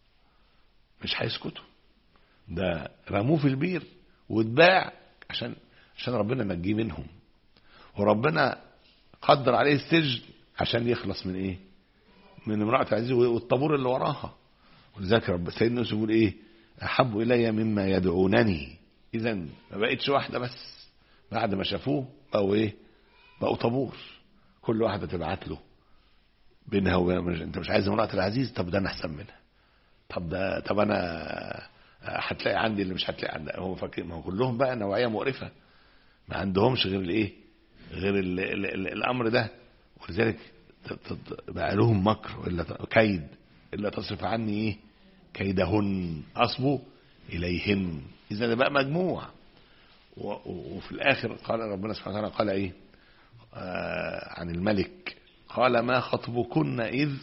مش هيسكتوا، ده رموه في البير واتباع عشان عشان ربنا نجيه منهم، وربنا قدر عليه السجن عشان يخلص من ايه؟ من امرأة العزيز والطابور اللي وراها. ولذلك رب سيدنا يوسف يقول ايه؟ احب الي مما يدعونني. اذا ما بقتش واحدة بس، بعد ما شافوه بقوا ايه؟ بقوا طابور، كل واحدة تبعت له بينها وبين انت مش عايز امرأة العزيز، طب ده انا احسن منها، طب ده طب انا هتلاقي عندي اللي مش هتلاقي عندي. هو فاكر ما هو كلهم بقى نوعية مقرفة، ما عندهمش غير الايه؟ غير ال ال ال الامر ده. ولذلك بقى لهم مكر الا كيد الا تصرف عني ايه؟ كيدهن اصبوا اليهن. اذا ده بقى مجموع. وفي الاخر قال ربنا سبحانه وتعالى قال ايه آه عن الملك؟ قال ما خطبكن اذ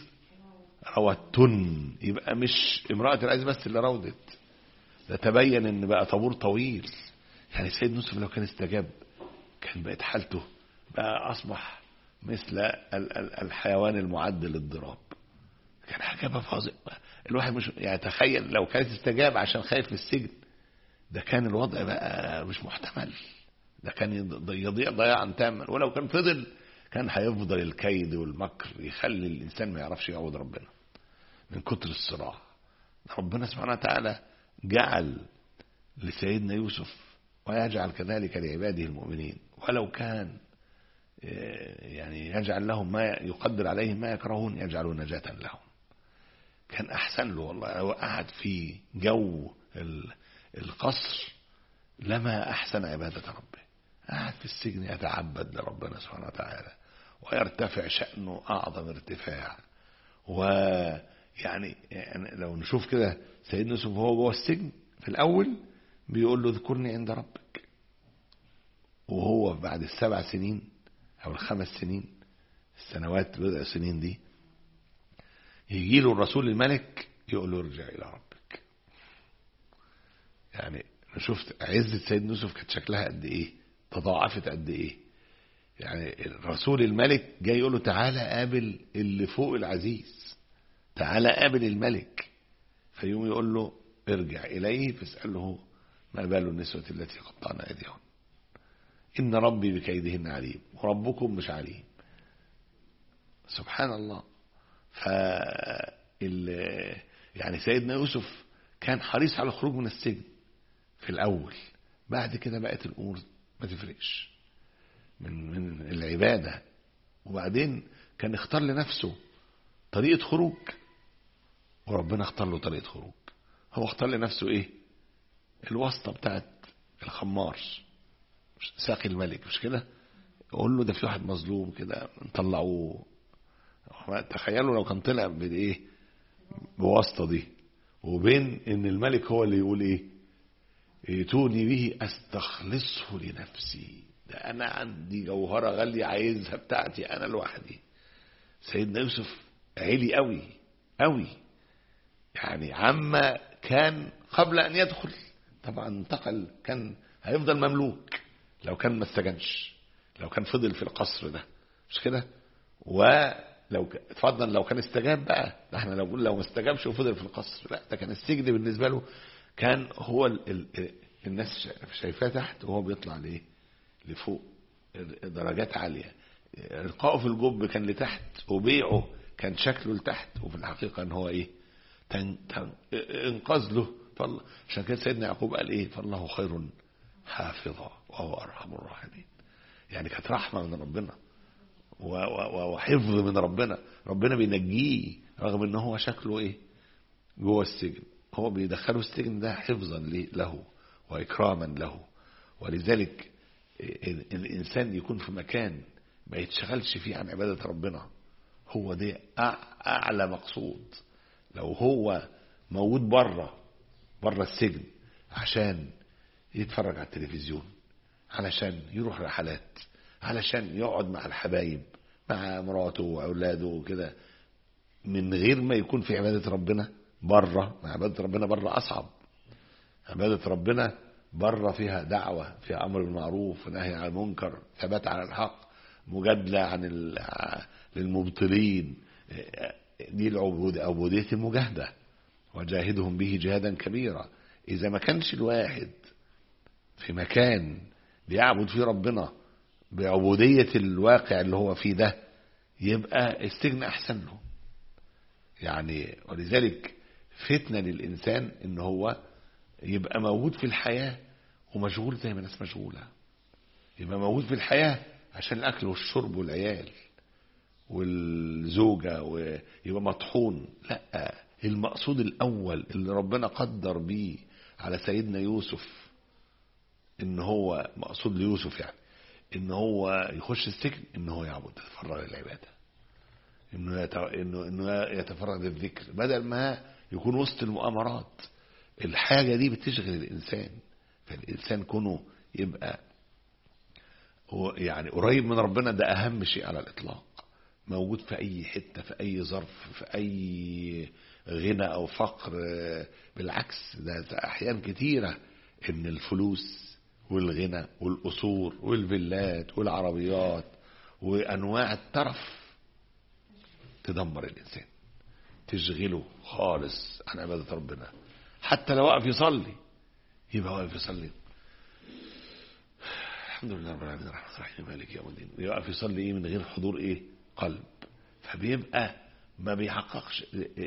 روتن. يبقى مش امرأة العزيز بس اللي روضت، ده تبين ان بقى طابور طويل. يعني سيد يوسف لو كان استجاب كان بقت حالته بقى اصبح مثل الحيوان المعد للضراب. كان حاجة فظيعة. الواحد مش يعني تخيل لو كانت استجاب عشان خايف في السجن، ده كان الوضع بقى مش محتمل، ده كان يضيع ضياعا تاما. ولو كان فضل كان هيفضل الكيد والمكر يخلي الإنسان ما يعرفش يعود ربنا من كتر الصراع. ربنا سبحانه وتعالى جعل لسيدنا يوسف ويجعل كذلك لعباده المؤمنين، ولو كان يعني يجعل لهم ما يقدر عليهم ما يكرهون يجعلوا نجاة لهم. كان أحسن له والله لو قعد في جو القصر لما أحسن عبادة ربه. قاعد في السجن يتعبد لربنا سبحانه وتعالى ويرتفع شأنه أعظم ارتفاع. ويعني يعني لو نشوف كده سيدنا يوسف وهو جوه السجن في الأول بيقول له اذكرني عند ربك، وهو بعد السبع سنين أو الخمس سنين السنوات بضع سنين دي يجي له الرسول الملك يقول له ارجع إلى ربك. يعني شفت عزة سيدنا يوسف كانت شكلها قد إيه، تضاعفت قد إيه. يعني الرسول الملك جاي يقول له تعالى قابل اللي فوق العزيز، تعالى قابل الملك. فيوم يقول له ارجع إليه فاسأله ما بال النسوة التي قطعن أيديهن إن ربي بكيدهن عليم وربكم مش عليم. سبحان الله. ف يعني سيدنا يوسف كان حريص على الخروج من السجن في الأول، بعد كده بقت الأمور ما تفرقش من من العبادة. وبعدين كان اختار لنفسه طريقة خروج وربنا اختار له طريقة خروج. هو اختار لنفسه ايه؟ الواسطة بتاعت الخمار ساقي الملك، مش كده؟ يقول له ده في واحد مظلوم كده نطلعوه. تخيلوا لو كان طلع بايه؟ بواسطة دي، وبين ان الملك هو اللي يقول ايه؟ ائتوني به استخلصه لنفسي، ده انا عندي جوهرة غالية عايزها بتاعتي انا لوحدي. سيدنا يوسف عالي قوي قوي يعني عما كان قبل ان يدخل. طبعا انتقل، كان هيفضل مملوك لو كان ما استجنش، لو كان فضل في القصر ده، مش كده؟ ولو اتفضل لو كان استجاب بقى، ده احنا لو قلنا لو ما استجابش وفضل في القصر، لا ده كان السجن بالنسبه له كان هو ال ال الناس شايفاه تحت وهو بيطلع ليه لفوق درجات عاليه. القائه في الجب كان لتحت وبيعه كان شكله لتحت، وفي الحقيقه ان هو ايه؟ تن تن انقذ له. عشان كده سيدنا يعقوب قال ايه؟ فالله خير حافظا وهو ارحم الراحمين. يعني كانت رحمه من ربنا وحفظ من ربنا، ربنا بينجيه رغم ان هو شكله ايه جوه السجن، هو بيدخله السجن ده حفظا له واكراما له. ولذلك الانسان يكون في مكان ما يتشغلش فيه عن عبادة ربنا، هو ده اعلى مقصود. لو هو موجود بره بره السجن عشان يتفرج على التلفزيون، علشان يروح رحلات، علشان يقعد مع الحبايب، مع مراته وأولاده وكده من غير ما يكون في عبادة ربنا بره. مع عبادة ربنا بره أصعب. عبادة ربنا بره فيها دعوة، فيها أمر بالمعروف ونهي عن المنكر، ثبات على الحق، مجادلة عن للمبطلين. دي العبودية، عبودية المجاهدة، وجاهدهم به جهادا كبيرا. إذا ما كانش الواحد في مكان بيعبد فيه ربنا بعبودية الواقع اللي هو فيه ده، يبقى السجن أحسن له. يعني ولذلك فتنة للإنسان إن هو يبقى موجود في الحياة ومشغول زي ما الناس مشغولة. يبقى موجود في الحياة عشان الأكل والشرب والعيال والزوجة ويبقى مطحون. لا، المقصود الأول اللي ربنا قدر بيه على سيدنا يوسف، إن هو مقصود ليوسف يعني إن هو يخش السجن، إن هو يعبد، يتفرغ للعبادة، إنه إنه إنه يتفرغ للذكر، بدل ما يكون وسط المؤامرات. الحاجة دي بتشغل الإنسان، فالإنسان كونه يبقى يعني قريب من ربنا، ده أهم شيء على الإطلاق. موجود في أي حتة، في أي ظرف، في أي غنى أو فقر. بالعكس، ده أحيان كتيرة إن الفلوس والغنى والقصور والفيلات والعربيات وأنواع الترف تدمر الإنسان، تشغله خالص عن عبادة ربنا. حتى لو وقف يصلي يبقى واقف يصلي الحمد لله رب العالمين الرحمن الرحيم مالك يوم الدين، يقف يصلي ايه من غير حضور ايه قلب. فبيبقى ما بيحققش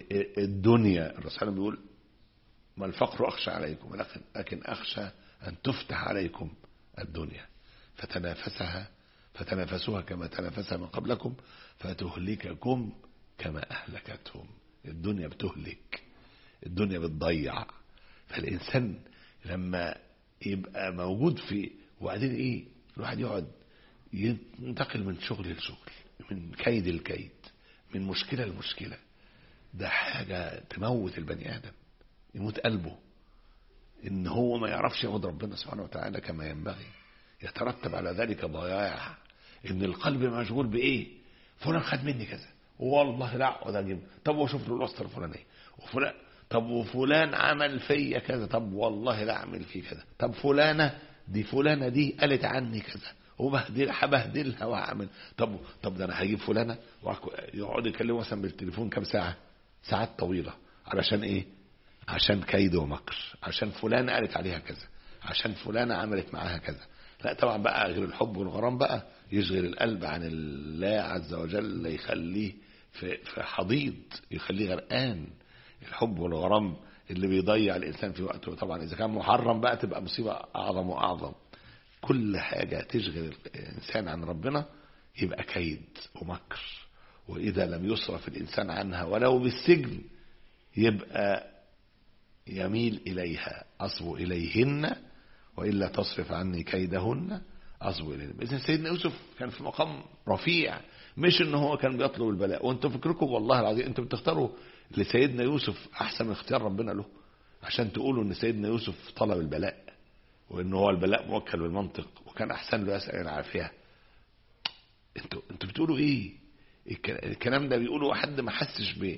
الدنيا. الرسول بيقول ما الفقر اخشى عليكم لكن اخشى ان تفتح عليكم الدنيا فتنافسها فتنافسوها كما تنافسها من قبلكم فتهلككم كما اهلكتهم. الدنيا بتهلك، الدنيا بتضيع. فالإنسان لما يبقى موجود في، وبعدين إيه، الواحد يقعد ينتقل من شغل لشغل، من كيد لكيد، من مشكلة لمشكلة. ده حاجة تموت البني آدم، يموت قلبه، إن هو ما يعرفش يعبد ربنا سبحانه وتعالى كما ينبغي. يترتب على ذلك ضياع، إن القلب مشغول بإيه، فلان خد مني كذا، والله لا وده جيب، طب وشوف له الوسط الفلانية، وفلان طب وفلان عمل فيا كذا، طب والله لا اعمل فيه كذا، طب فلانة دي فلانة دي قالت عني كذا وبهدل هبهدلها وهعمل، طب طب ده انا هجيب فلانة يقعد يكلمه مثلا بالتليفون كام ساعة، ساعات طويلة، علشان ايه؟ عشان كيد ومكر، عشان فلانة قالت عليها كذا، عشان فلانة عملت معاها كذا. لا طبعا بقى غير الحب والغرام بقى يشغل القلب عن الله عز وجل، يخليه في في حضيض، يخليه غرقان. الحب والغرام اللي بيضيع الإنسان في وقته. طبعا إذا كان محرم بقى تبقى مصيبة أعظم وأعظم. كل حاجة تشغل الإنسان عن ربنا يبقى كيد ومكر. وإذا لم يصرف الإنسان عنها ولو بالسجن يبقى يميل إليها، أصب إليهن وإلا تصرف عني كيدهن أصب إليهن. إذن سيدنا يوسف كان في مقام رفيع، مش إن هو كان بيطلب البلاء. وأنتم فكركم والله العظيم أنتم بتختاروا لسيدنا يوسف أحسن من اختيار ربنا له، عشان تقولوا إن سيدنا يوسف طلب البلاء وإن هو البلاء موكل بالمنطق وكان أحسن له يسأل العافية. أنتوا أنتوا بتقولوا إيه؟ الكلام ده بيقولوا حد ما حسش ب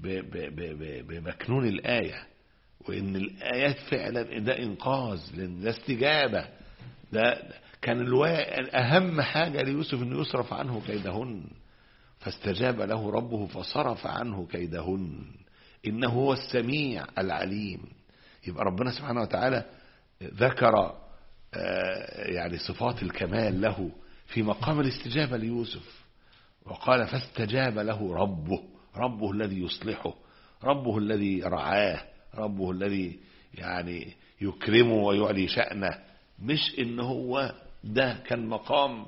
بمكنون الآية، وإن الآيات فعلا ده إنقاذ، لأن ده استجابة. ده كان الوا... أهم حاجة ليوسف إنه يصرف عنه كيدهن، فاستجاب له ربه فصرف عنه كيدهن إنه هو السميع العليم. يبقى ربنا سبحانه وتعالى ذكر يعني صفات الكمال له في مقام الاستجابة ليوسف، وقال فاستجاب له ربه، ربه الذي يصلحه، ربه الذي رعاه، ربه الذي يعني يكرمه ويعلي شأنه. مش إن هو ده كان مقام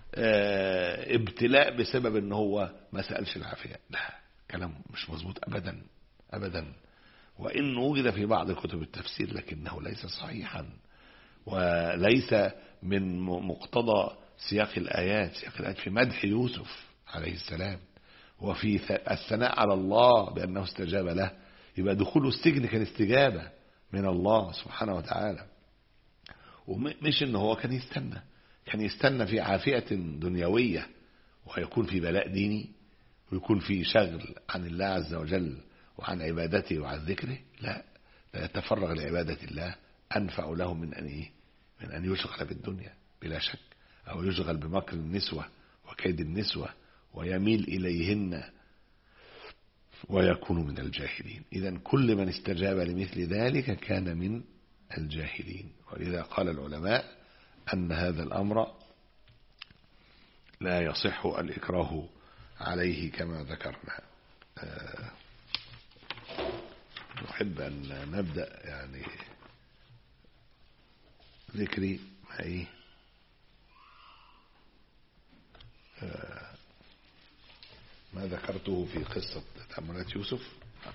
اه ابتلاء بسبب إن هو ما سألش العافية. لا، كلام مش مظبوط أبدا أبدا. وإن وجد في بعض كتب التفسير لكنه ليس صحيحا، وليس من مقتضى سياق الآيات. سياق الآيات في مدح يوسف عليه السلام وفي الثناء على الله بأنه استجاب له. يبقى دخوله السجن كان استجابة من الله سبحانه وتعالى، ومش إنه هو كان يستنى، كان يستنى في عافية دنيوية ويكون في بلاء ديني ويكون في شغل عن الله عز وجل وعن عبادته وعن ذكره، لا، لا يتفرغ لعبادة الله أنفع له من أن إيه؟ من أن يشغل بالدنيا بلا شك، أو يشغل بمكر النسوة وكيد النسوة ويميل إليهن ويكون من الجاهلين. إذن كل من استجاب لمثل ذلك كان من الجاهلين. ولذا قال العلماء أن هذا الأمر لا يصح الإكراه عليه كما ذكرنا. أه نحب أن نبدأ يعني ذكري مع إيه أه ما ذكرته في قصة تأملات يوسف،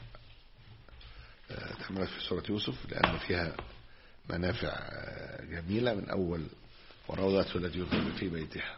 أه تأملات في سورة يوسف، لأن فيها منافع جميلة. من أول وراودته التي يذهب في بيتها،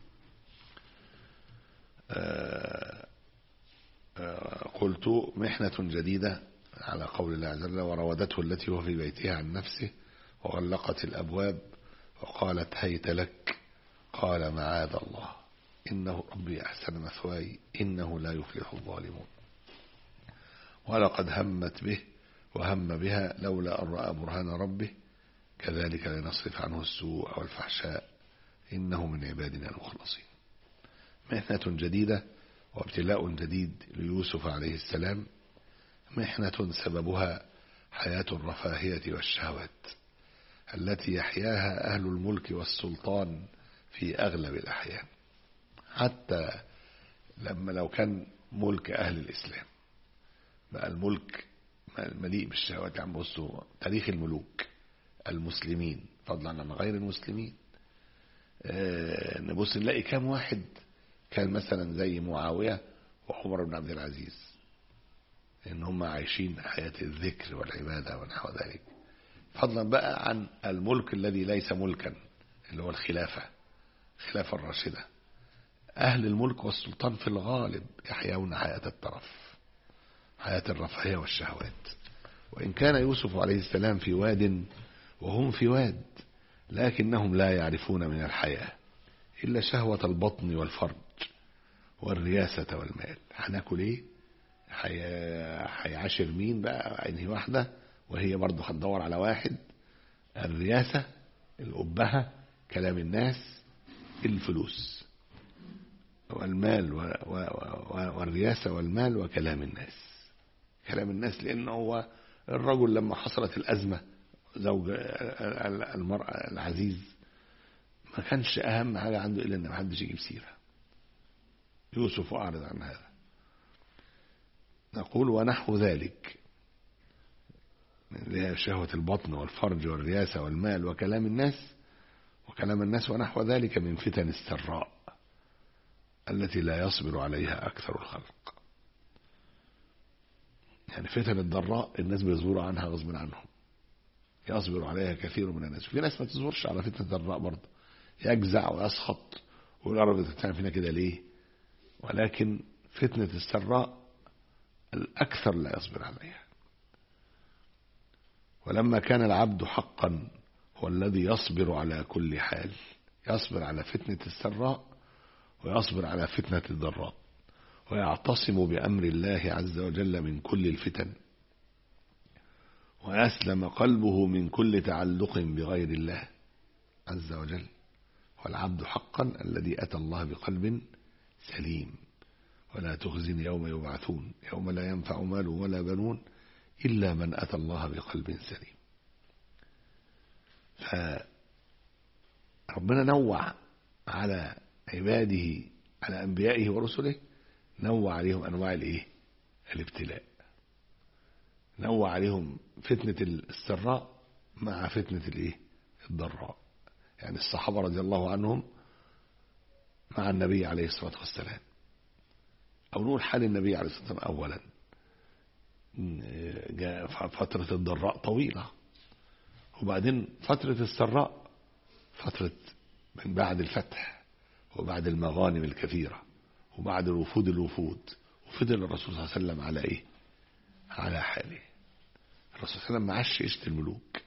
أه أه قلت محنة جديدة على قول الله عز وجل وراودته التي هو في بيتها عن نفسه وغلقت الأبواب وقالت هيت لك قال معاذ الله إنه ربي أحسن مثواي إنه لا يفلح الظالمون ولقد همت به وهم بها لولا أن رأى برهان ربه كذلك لنصرف عنه السوء والفحشاء إنه من عبادنا المخلصين. محنة جديدة وابتلاء جديد ليوسف عليه السلام، محنة سببها حياة الرفاهية والشهوات التي يحياها أهل الملك والسلطان في أغلب الأحيان، حتى لما لو كان ملك أهل الإسلام بقى الملك مليء بالشهوات. عم بصوا تاريخ الملوك المسلمين فضلا عن غير المسلمين، أه نبص نلاقي كم واحد كان مثلا زي معاوية وعمر بن عبد العزيز ان هم عايشين حياة الذكر والعبادة ونحو ذلك، فضلا بقى عن الملك الذي ليس ملكا اللي هو الخلافة، الخلافة الراشدة. أهل الملك والسلطان في الغالب يحيون حياة الترف، حياة الرفاهية والشهوات. وإن كان يوسف عليه السلام في واد وهم في واد، لكنهم لا يعرفون من الحياة إلا شهوة البطن والفرج والرياسة والمال. هناكل إيه؟ هيعاشر مين بقى؟ عينه واحدة وهي برضه هتدور على واحد. الرياسة، الأبهة، كلام الناس، الفلوس والمال والرياسة والمال وكلام الناس. كلام الناس لأنه هو الرجل لما حصلت الأزمة زوج المرأة العزيز ما كانش أهم حاجة عنده إلا أن محدش يجيب سيرة. يوسف أعرض عن هذا. نقول ونحو ذلك شهوة البطن والفرج والرياسة والمال وكلام الناس وكلام الناس ونحو ذلك من فتن السراء التي لا يصبر عليها أكثر الخلق. يعني فتن الضراء الناس بيصبروا عنها غصب عنهم، يصبر عليها كثير من الناس. في ناس ما تصبرش على فتنة الضراء برضه، يجزع ويسخط ويقول رب بتتعمل فينا كده ليه؟ ولكن فتنة السراء الأكثر لا يصبر عليها. ولما كان العبد حقا هو الذي يصبر على كل حال، يصبر على فتنة السراء ويصبر على فتنة الضراء ويعتصم بأمر الله عز وجل من كل الفتن ويسلم قلبه من كل تعلق بغير الله عز وجل. والعبد حقا الذي أتى الله بقلب سليم. ولا تخزن يوم يبعثون يوم لا ينفع مال ولا بنون إلا من أتى الله بقلب سليم. فربنا نوع على عباده على أنبيائه ورسله، نوع عليهم أنواع الإيه؟ الابتلاء. نوع عليهم فتنة السراء مع فتنة الإيه؟ الضراء. يعني الصحابة رضي الله عنهم مع النبي عليه الصلاة والسلام، أو نقول حال النبي عليه الصلاة والسلام أولا، جاء فترة الضراء طويلة، وبعدين فترة السراء فترة من بعد الفتح وبعد المغانم الكثيرة وبعد الوفود الوفود. وفضل الرسول صلى الله عليه وسلم على إيه؟ على حاله. الرسول صلى الله عليه وسلم ما عاش عيشة الملوك،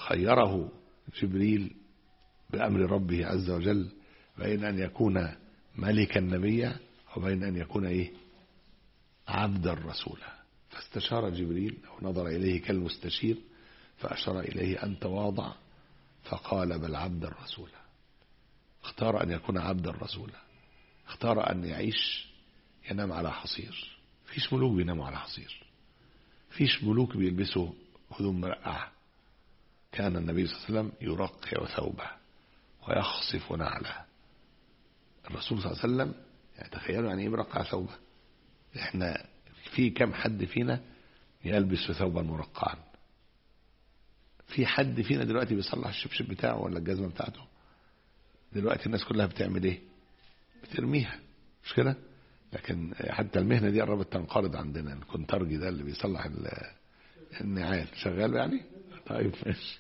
خيره جبريل بأمر ربه عز وجل بين أن يكون ملكا نبيا وبين أن يكون إيه عبدا رسولا. فاستشار جبريل أو نظر إليه كالمستشير فأشار إليه أن تواضع فقال بل عبدا رسولا. اختار أن يكون عبدا رسولا، اختار أن يعيش ينام على حصير. فيش ملوك بيناموا على حصير، فيش ملوك بيلبسوا هدوم مرقعة. كان النبي صلى الله عليه وسلم يرقع ثوبه ويخصف نعله. الرسول صلى الله عليه وسلم يعني تخيلوا يعني ايه يرقع ثوبه. احنا في كم حد فينا يلبس ثوبا مرقعا؟ في حد فينا دلوقتي بيصلح الشبشب بتاعه ولا الجزمة بتاعته؟ دلوقتي الناس كلها بتعمل ايه؟ بترميها، مش كده؟ لكن حتى المهنة دي قربت تنقرض عندنا. الكونترجي ده اللي بيصلح النعال شغال يعني. طيب ماشي.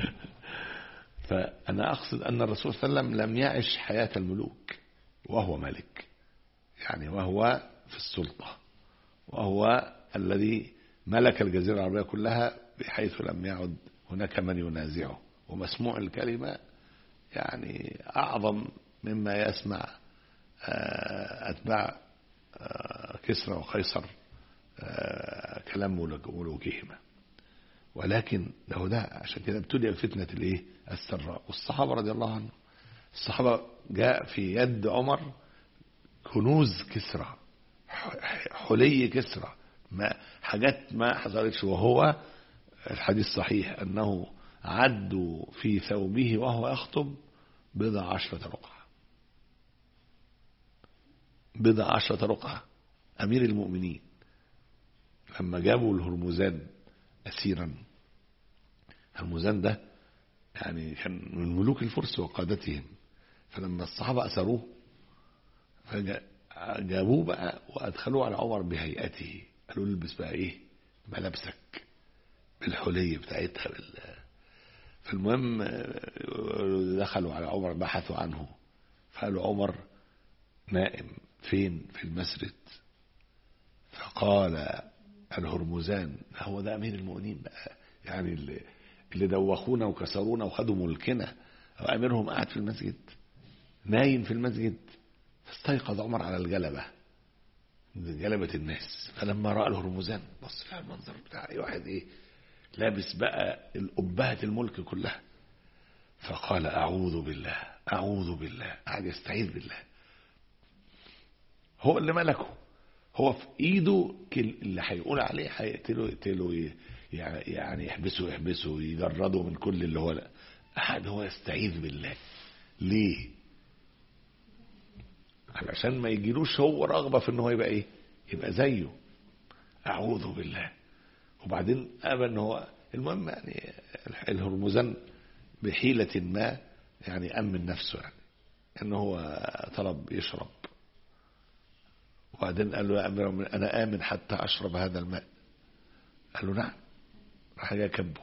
فأنا أقصد أن الرسول صلى الله عليه وسلم لم يعش حياة الملوك وهو ملك، يعني وهو في السلطة، وهو الذي ملك الجزيرة العربية كلها بحيث لم يعد هناك من ينازعه، ومسموع الكلمة يعني أعظم مما يسمع أتباع كسرى وقيصر كلام ملوكهما. ولكن له ده عشان كده ابتدأ فتنة الايه السراء. والصحابة رضي الله عنهم، الصحابة جاء في يد عمر كنوز كسرى، حلي كسرى، ما حاجات ما حصلتش. وهو الحديث صحيح أنه عدوا في ثوبه وهو يخطب بضع عشرة رقعة، بضع عشرة رقعة. أمير المؤمنين لما جابوا الهرمزان أسيرا، هرمزان ده يعني كان من ملوك الفرس وقادتهم، فلما الصحابة أسروه فجابوه بقى وأدخلوه على عمر بهيئته، قالوا البس بقى إيه ملابسك بالحلي بتاعتها بال... فالمهم دخلوا على عمر بحثوا عنه، فقالوا عمر نائم فين؟ في المسجد. فقال الهرمزان هو ده أمير المؤمنين بقى، يعني اللي, اللي دوخونا وكسرونا وخدوا ملكنا، وأميرهم قاعد في المسجد نايم في المسجد. فاستيقظ عمر على الجلبة، جلبة الناس. فلما رأى الهرمزان بص لها المنظر بتاع اي واحد ايه لابس بقى الأبهة الملك كلها، فقال أعوذ بالله أعوذ بالله، قاعد يستعيذ بالله. هو اللي ملكه، هو في ايده اللي هيقول عليه هيقتله يقتله، يعني يحبسه يحبسه، يجرده من كل اللي هو لا أحد. هو يستعيذ بالله ليه؟ علشان ما يجيلوش هو رغبة في ان هو يبقى ايه يبقى زيه. أعوذ بالله. وبعدين أبى ان هو المهم يعني الهرمزان بحيلة ما يعني أمن نفسه، يعني ان هو طلب يشرب. وبعدين قال له يا أمير المؤمنين أنا آمن حتى أشرب هذا الماء. قال له نعم. راح جاي كبه.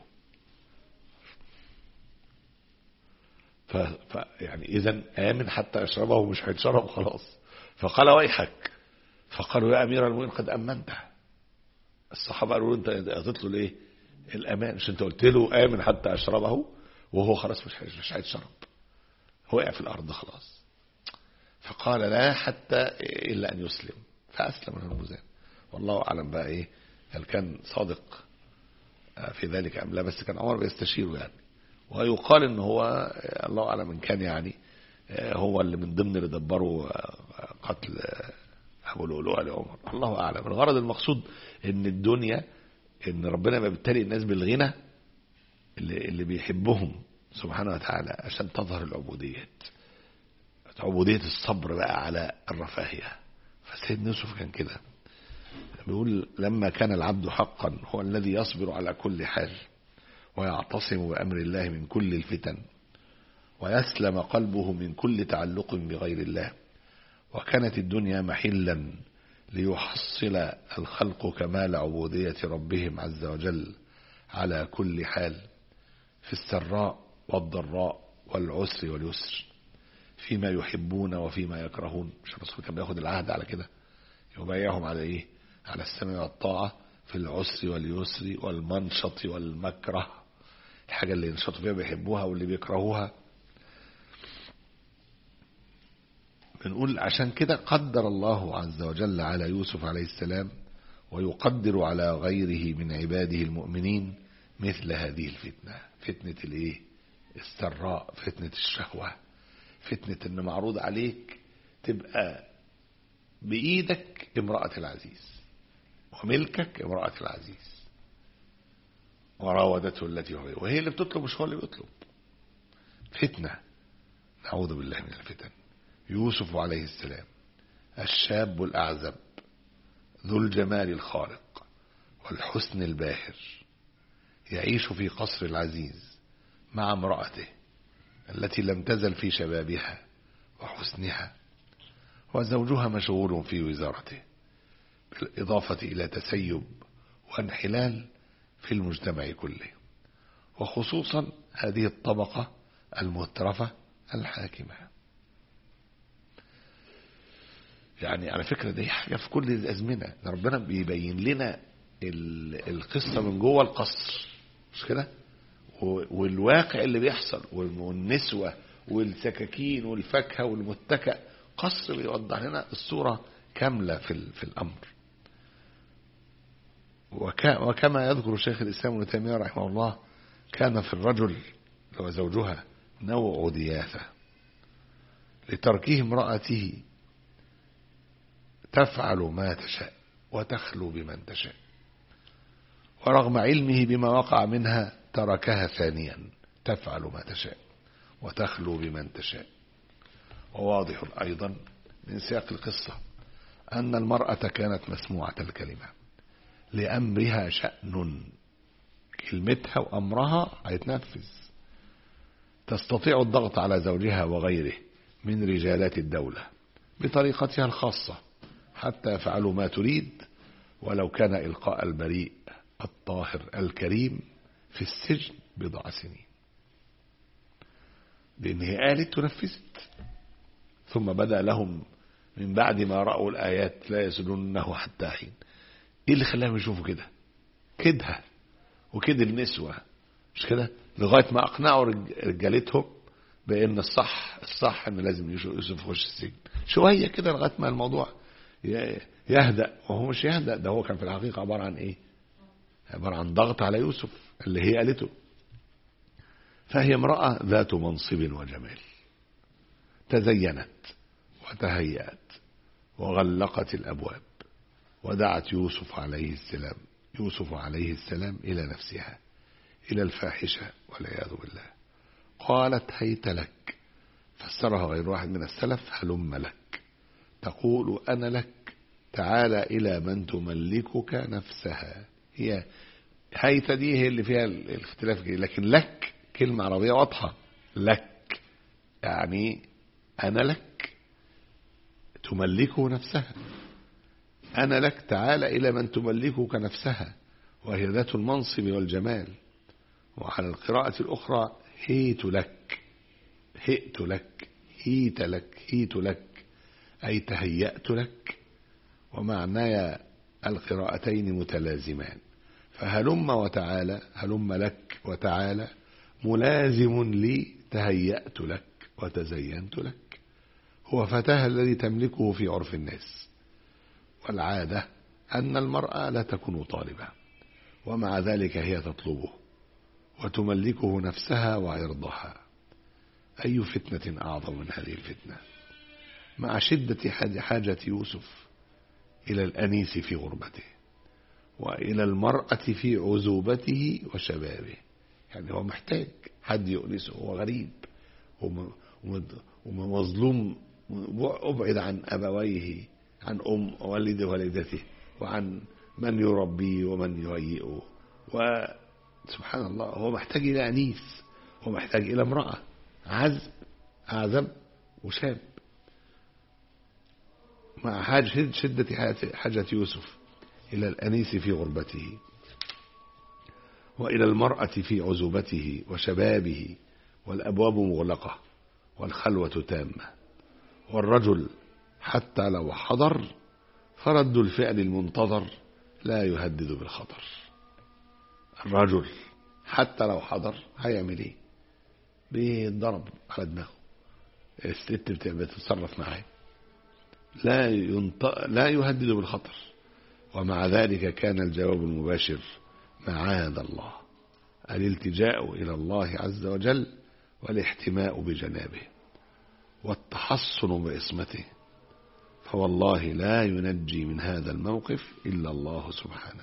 ف... ف... يعني إذن آمن حتى أشربه ومش هيتشرب خلاص. فقال ويحك. فقالوا يا أمير المؤمنين قد أمنته. الصحابة قالوا له أنت أعطيت له ليه الأمان؟ مش أنت قلت له آمن حتى أشربه وهو خلاص مش مش هيتشرب، هو وقع في الأرض خلاص. فقال لا حتى إلا أن يسلم. فأسلم الهرمزان. والله أعلم بقى إيه هل كان صادق في ذلك أم لا، بس كان عمر بيستشيره يعني. ويقال إن هو الله أعلم إن كان يعني هو اللي من ضمن اللي دبروا قتل أبو لؤلؤة لعمر، الله أعلم. الغرض المقصود إن الدنيا إن ربنا بيبتلي الناس بالغنى اللي, اللي بيحبهم سبحانه وتعالى عشان تظهر العبوديات، عبودية الصبر بقى على الرفاهية. فسيدنا يوسف كان كده بيقول لما كان العبد حقا هو الذي يصبر على كل حال ويعتصم بأمر الله من كل الفتن ويسلم قلبه من كل تعلق بغير الله، وكانت الدنيا محلا ليحصل الخلق كمال عبودية ربهم عز وجل على كل حال في السراء والضراء والعسر واليسر، فيما يحبون وفيما يكرهون. مش الرسول كان بياخد العهد على كده يبايعهم على ايه؟ على السمع والطاعة في العسر واليسر والمنشط والمكره، الحاجة اللي ينشطوا فيها بيحبوها واللي بيكرهوها. بنقول عشان كده قدر الله عز وجل على يوسف عليه السلام ويقدر على غيره من عباده المؤمنين مثل هذه الفتنة، فتنة الايه؟ السراء، فتنة الشهوة، فتنة ان معروض عليك تبقى بإيدك امرأة العزيز وملكك امرأة العزيز، وراودته التي هو، وهي اللي بتطلب مش هو اللي بيطلب. فتنة، نعوذ بالله من الفتن. يوسف عليه السلام الشاب الأعزب ذو الجمال الخارق والحسن الباهر يعيش في قصر العزيز مع امرأته التي لم تزل في شبابها وحسنها، وزوجها مشغول في وزارته، بالإضافة إلى تسيب وانحلال في المجتمع كله، وخصوصا هذه الطبقة المترفة الحاكمة. يعني على فكرة دي حاجة في كل الأزمنة، ربنا بيبين لنا القصة من جوه القصر، مش كده؟ والواقع اللي بيحصل، والنسوة والسكاكين والفاكهة والمتكأ، قصر بيوضح لنا الصورة كاملة في في الأمر. وكما يذكر شيخ الإسلام ابن تيمية رحمه الله، كان في الرجل لو زوجها نوع ضيافة لتركه امرأته تفعل ما تشاء وتخلو بمن تشاء، ورغم علمه بما وقع منها تركها ثانيا تفعل ما تشاء وتخلو بمن تشاء. وواضح أيضا من سياق القصة أن المرأة كانت مسموعة الكلمة لأمرها شأن، كلمتها وأمرها هيتنفذ، تستطيع الضغط على زوجها وغيره من رجالات الدولة بطريقتها الخاصة حتى يفعلوا ما تريد، ولو كان إلقاء البريء الطاهر الكريم في السجن بضع سنين، لأن هي قالت تنفذت. ثم بدأ لهم من بعد ما رأوا الآيات لا يسجنونه حتى حين. ايه اللي خلاهم يشوفوا كده كدها وكد النسوة، مش كده؟ لغاية ما أقنعوا رجالتهم بأن الصح الصح أن لازم يوسف يخش السجن شوية كده، لغاية ما الموضوع يهدأ. وهو مش يهدأ، ده هو كان في الحقيقة عبارة عن ايه؟ عبارة عن ضغط على يوسف اللي هي قالته. فهي امرأة ذات منصب وجمال، تزينت وتهيأت وغلقت الأبواب ودعت يوسف عليه السلام يوسف عليه السلام إلى نفسها، إلى الفاحشة والعياذ بالله. قالت هيت لك، فسرها غير واحد من السلف هلم لك، تقول أنا لك، تعالى إلى من تملكك نفسها. هي هيت دي هي اللي فيها الاختلاف، لكن لك كلمة عربية واضحة، لك يعني أنا لك، تملكه نفسها، أنا لك تعالى إلى من تملكك نفسها، وهي ذات المنصب والجمال. وعلى القراءة الأخرى هيت لك، هئت لك، هيت لك، هيت لك أي تهيأت لك. ومعناي القراءتين متلازمان، فهلم وتعالى، هلم لك وتعالى ملازم لي تهيأت لك وتزينت لك. هو فتاها الذي تملكه في عرف الناس، والعادة أن المرأة لا تكون طالبة، ومع ذلك هي تطلبه وتملكه نفسها وعرضها. أي فتنة أعظم من هذه الفتنة، مع شدة حاجة يوسف إلى الأنيس في غربته وإلى المرأة في عزوبته وشبابه. يعني هو محتاج حد يؤنسه، هو غريب ومظلوم، أبعد عن أبويه، عن أم والد والدته، وعن من يربيه ومن يهيئه. وسبحان الله هو محتاج إلى أنيس، هو محتاج إلى امرأة عزب أعزب وشاب. مع حاجة شدة حاجة يوسف إلى الأنيس في غربته وإلى المرأة في عزوبته وشبابه، والأبواب مغلقة والخلوة تامة، والرجل حتى لو حضر فرد الفعل المنتظر لا يهدد بالخطر. الرجل حتى لو حضر هيعمل ايه؟ بيتضرب على دماغه، الست بتتصرف معاه لا ينط... لا يهدد بالخطر، ومع ذلك كان الجواب المباشر معاذ الله، الالتجاء إلى الله عز وجل والاحتماء بجنابه والتحصن بإصمته، فوالله لا ينجي من هذا الموقف إلا الله سبحانه.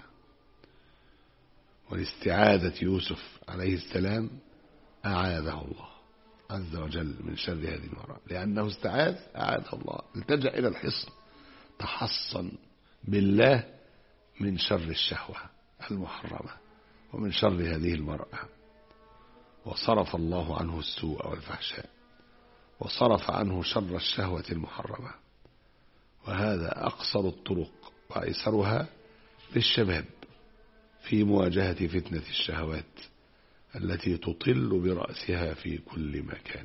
والاستعاذة يوسف عليه السلام أعاذه الله عز وجل من شر هذه المرأة، لأنه استعاذ أعاذه الله، التجأ إلى الحصن، تحصن بالله من شر الشهوة المحرمة ومن شر هذه المرأة، وصرف الله عنه السوء والفحشاء، وصرف عنه شر الشهوة المحرمة. وهذا أقصر الطرق وأيسرها للشباب في مواجهة فتنة الشهوات التي تطل برأسها في كل مكان.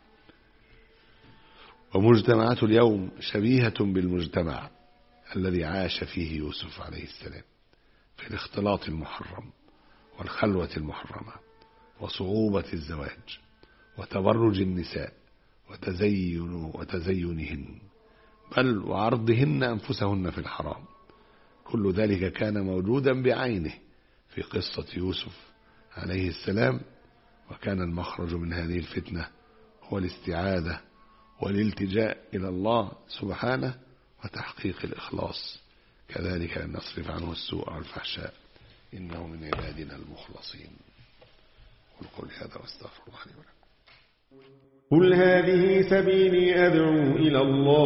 ومجتمعات اليوم شبيهة بالمجتمع الذي عاش فيه يوسف عليه السلام، في الاختلاط المحرم والخلوة المحرمة وصعوبة الزواج وتبرج النساء وتزين وتزينهن، بل وعرضهن أنفسهن في الحرام. كل ذلك كان موجودا بعينه في قصة يوسف عليه السلام، وكان المخرج من هذه الفتنة هو الاستعاذة والالتجاء إلى الله سبحانه وتحقيق الإخلاص. كذلك أن نصرف عنه السوء والفحشاء إنه من عبادنا المخلصين. قل هذا واستغفر الله لي ولكم. قل هذه سبيلي أدعو إلى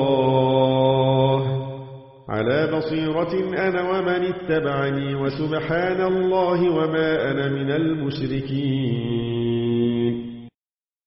الله على بصيرة أنا ومن اتبعني، وسبحان الله وما أنا من المشركين.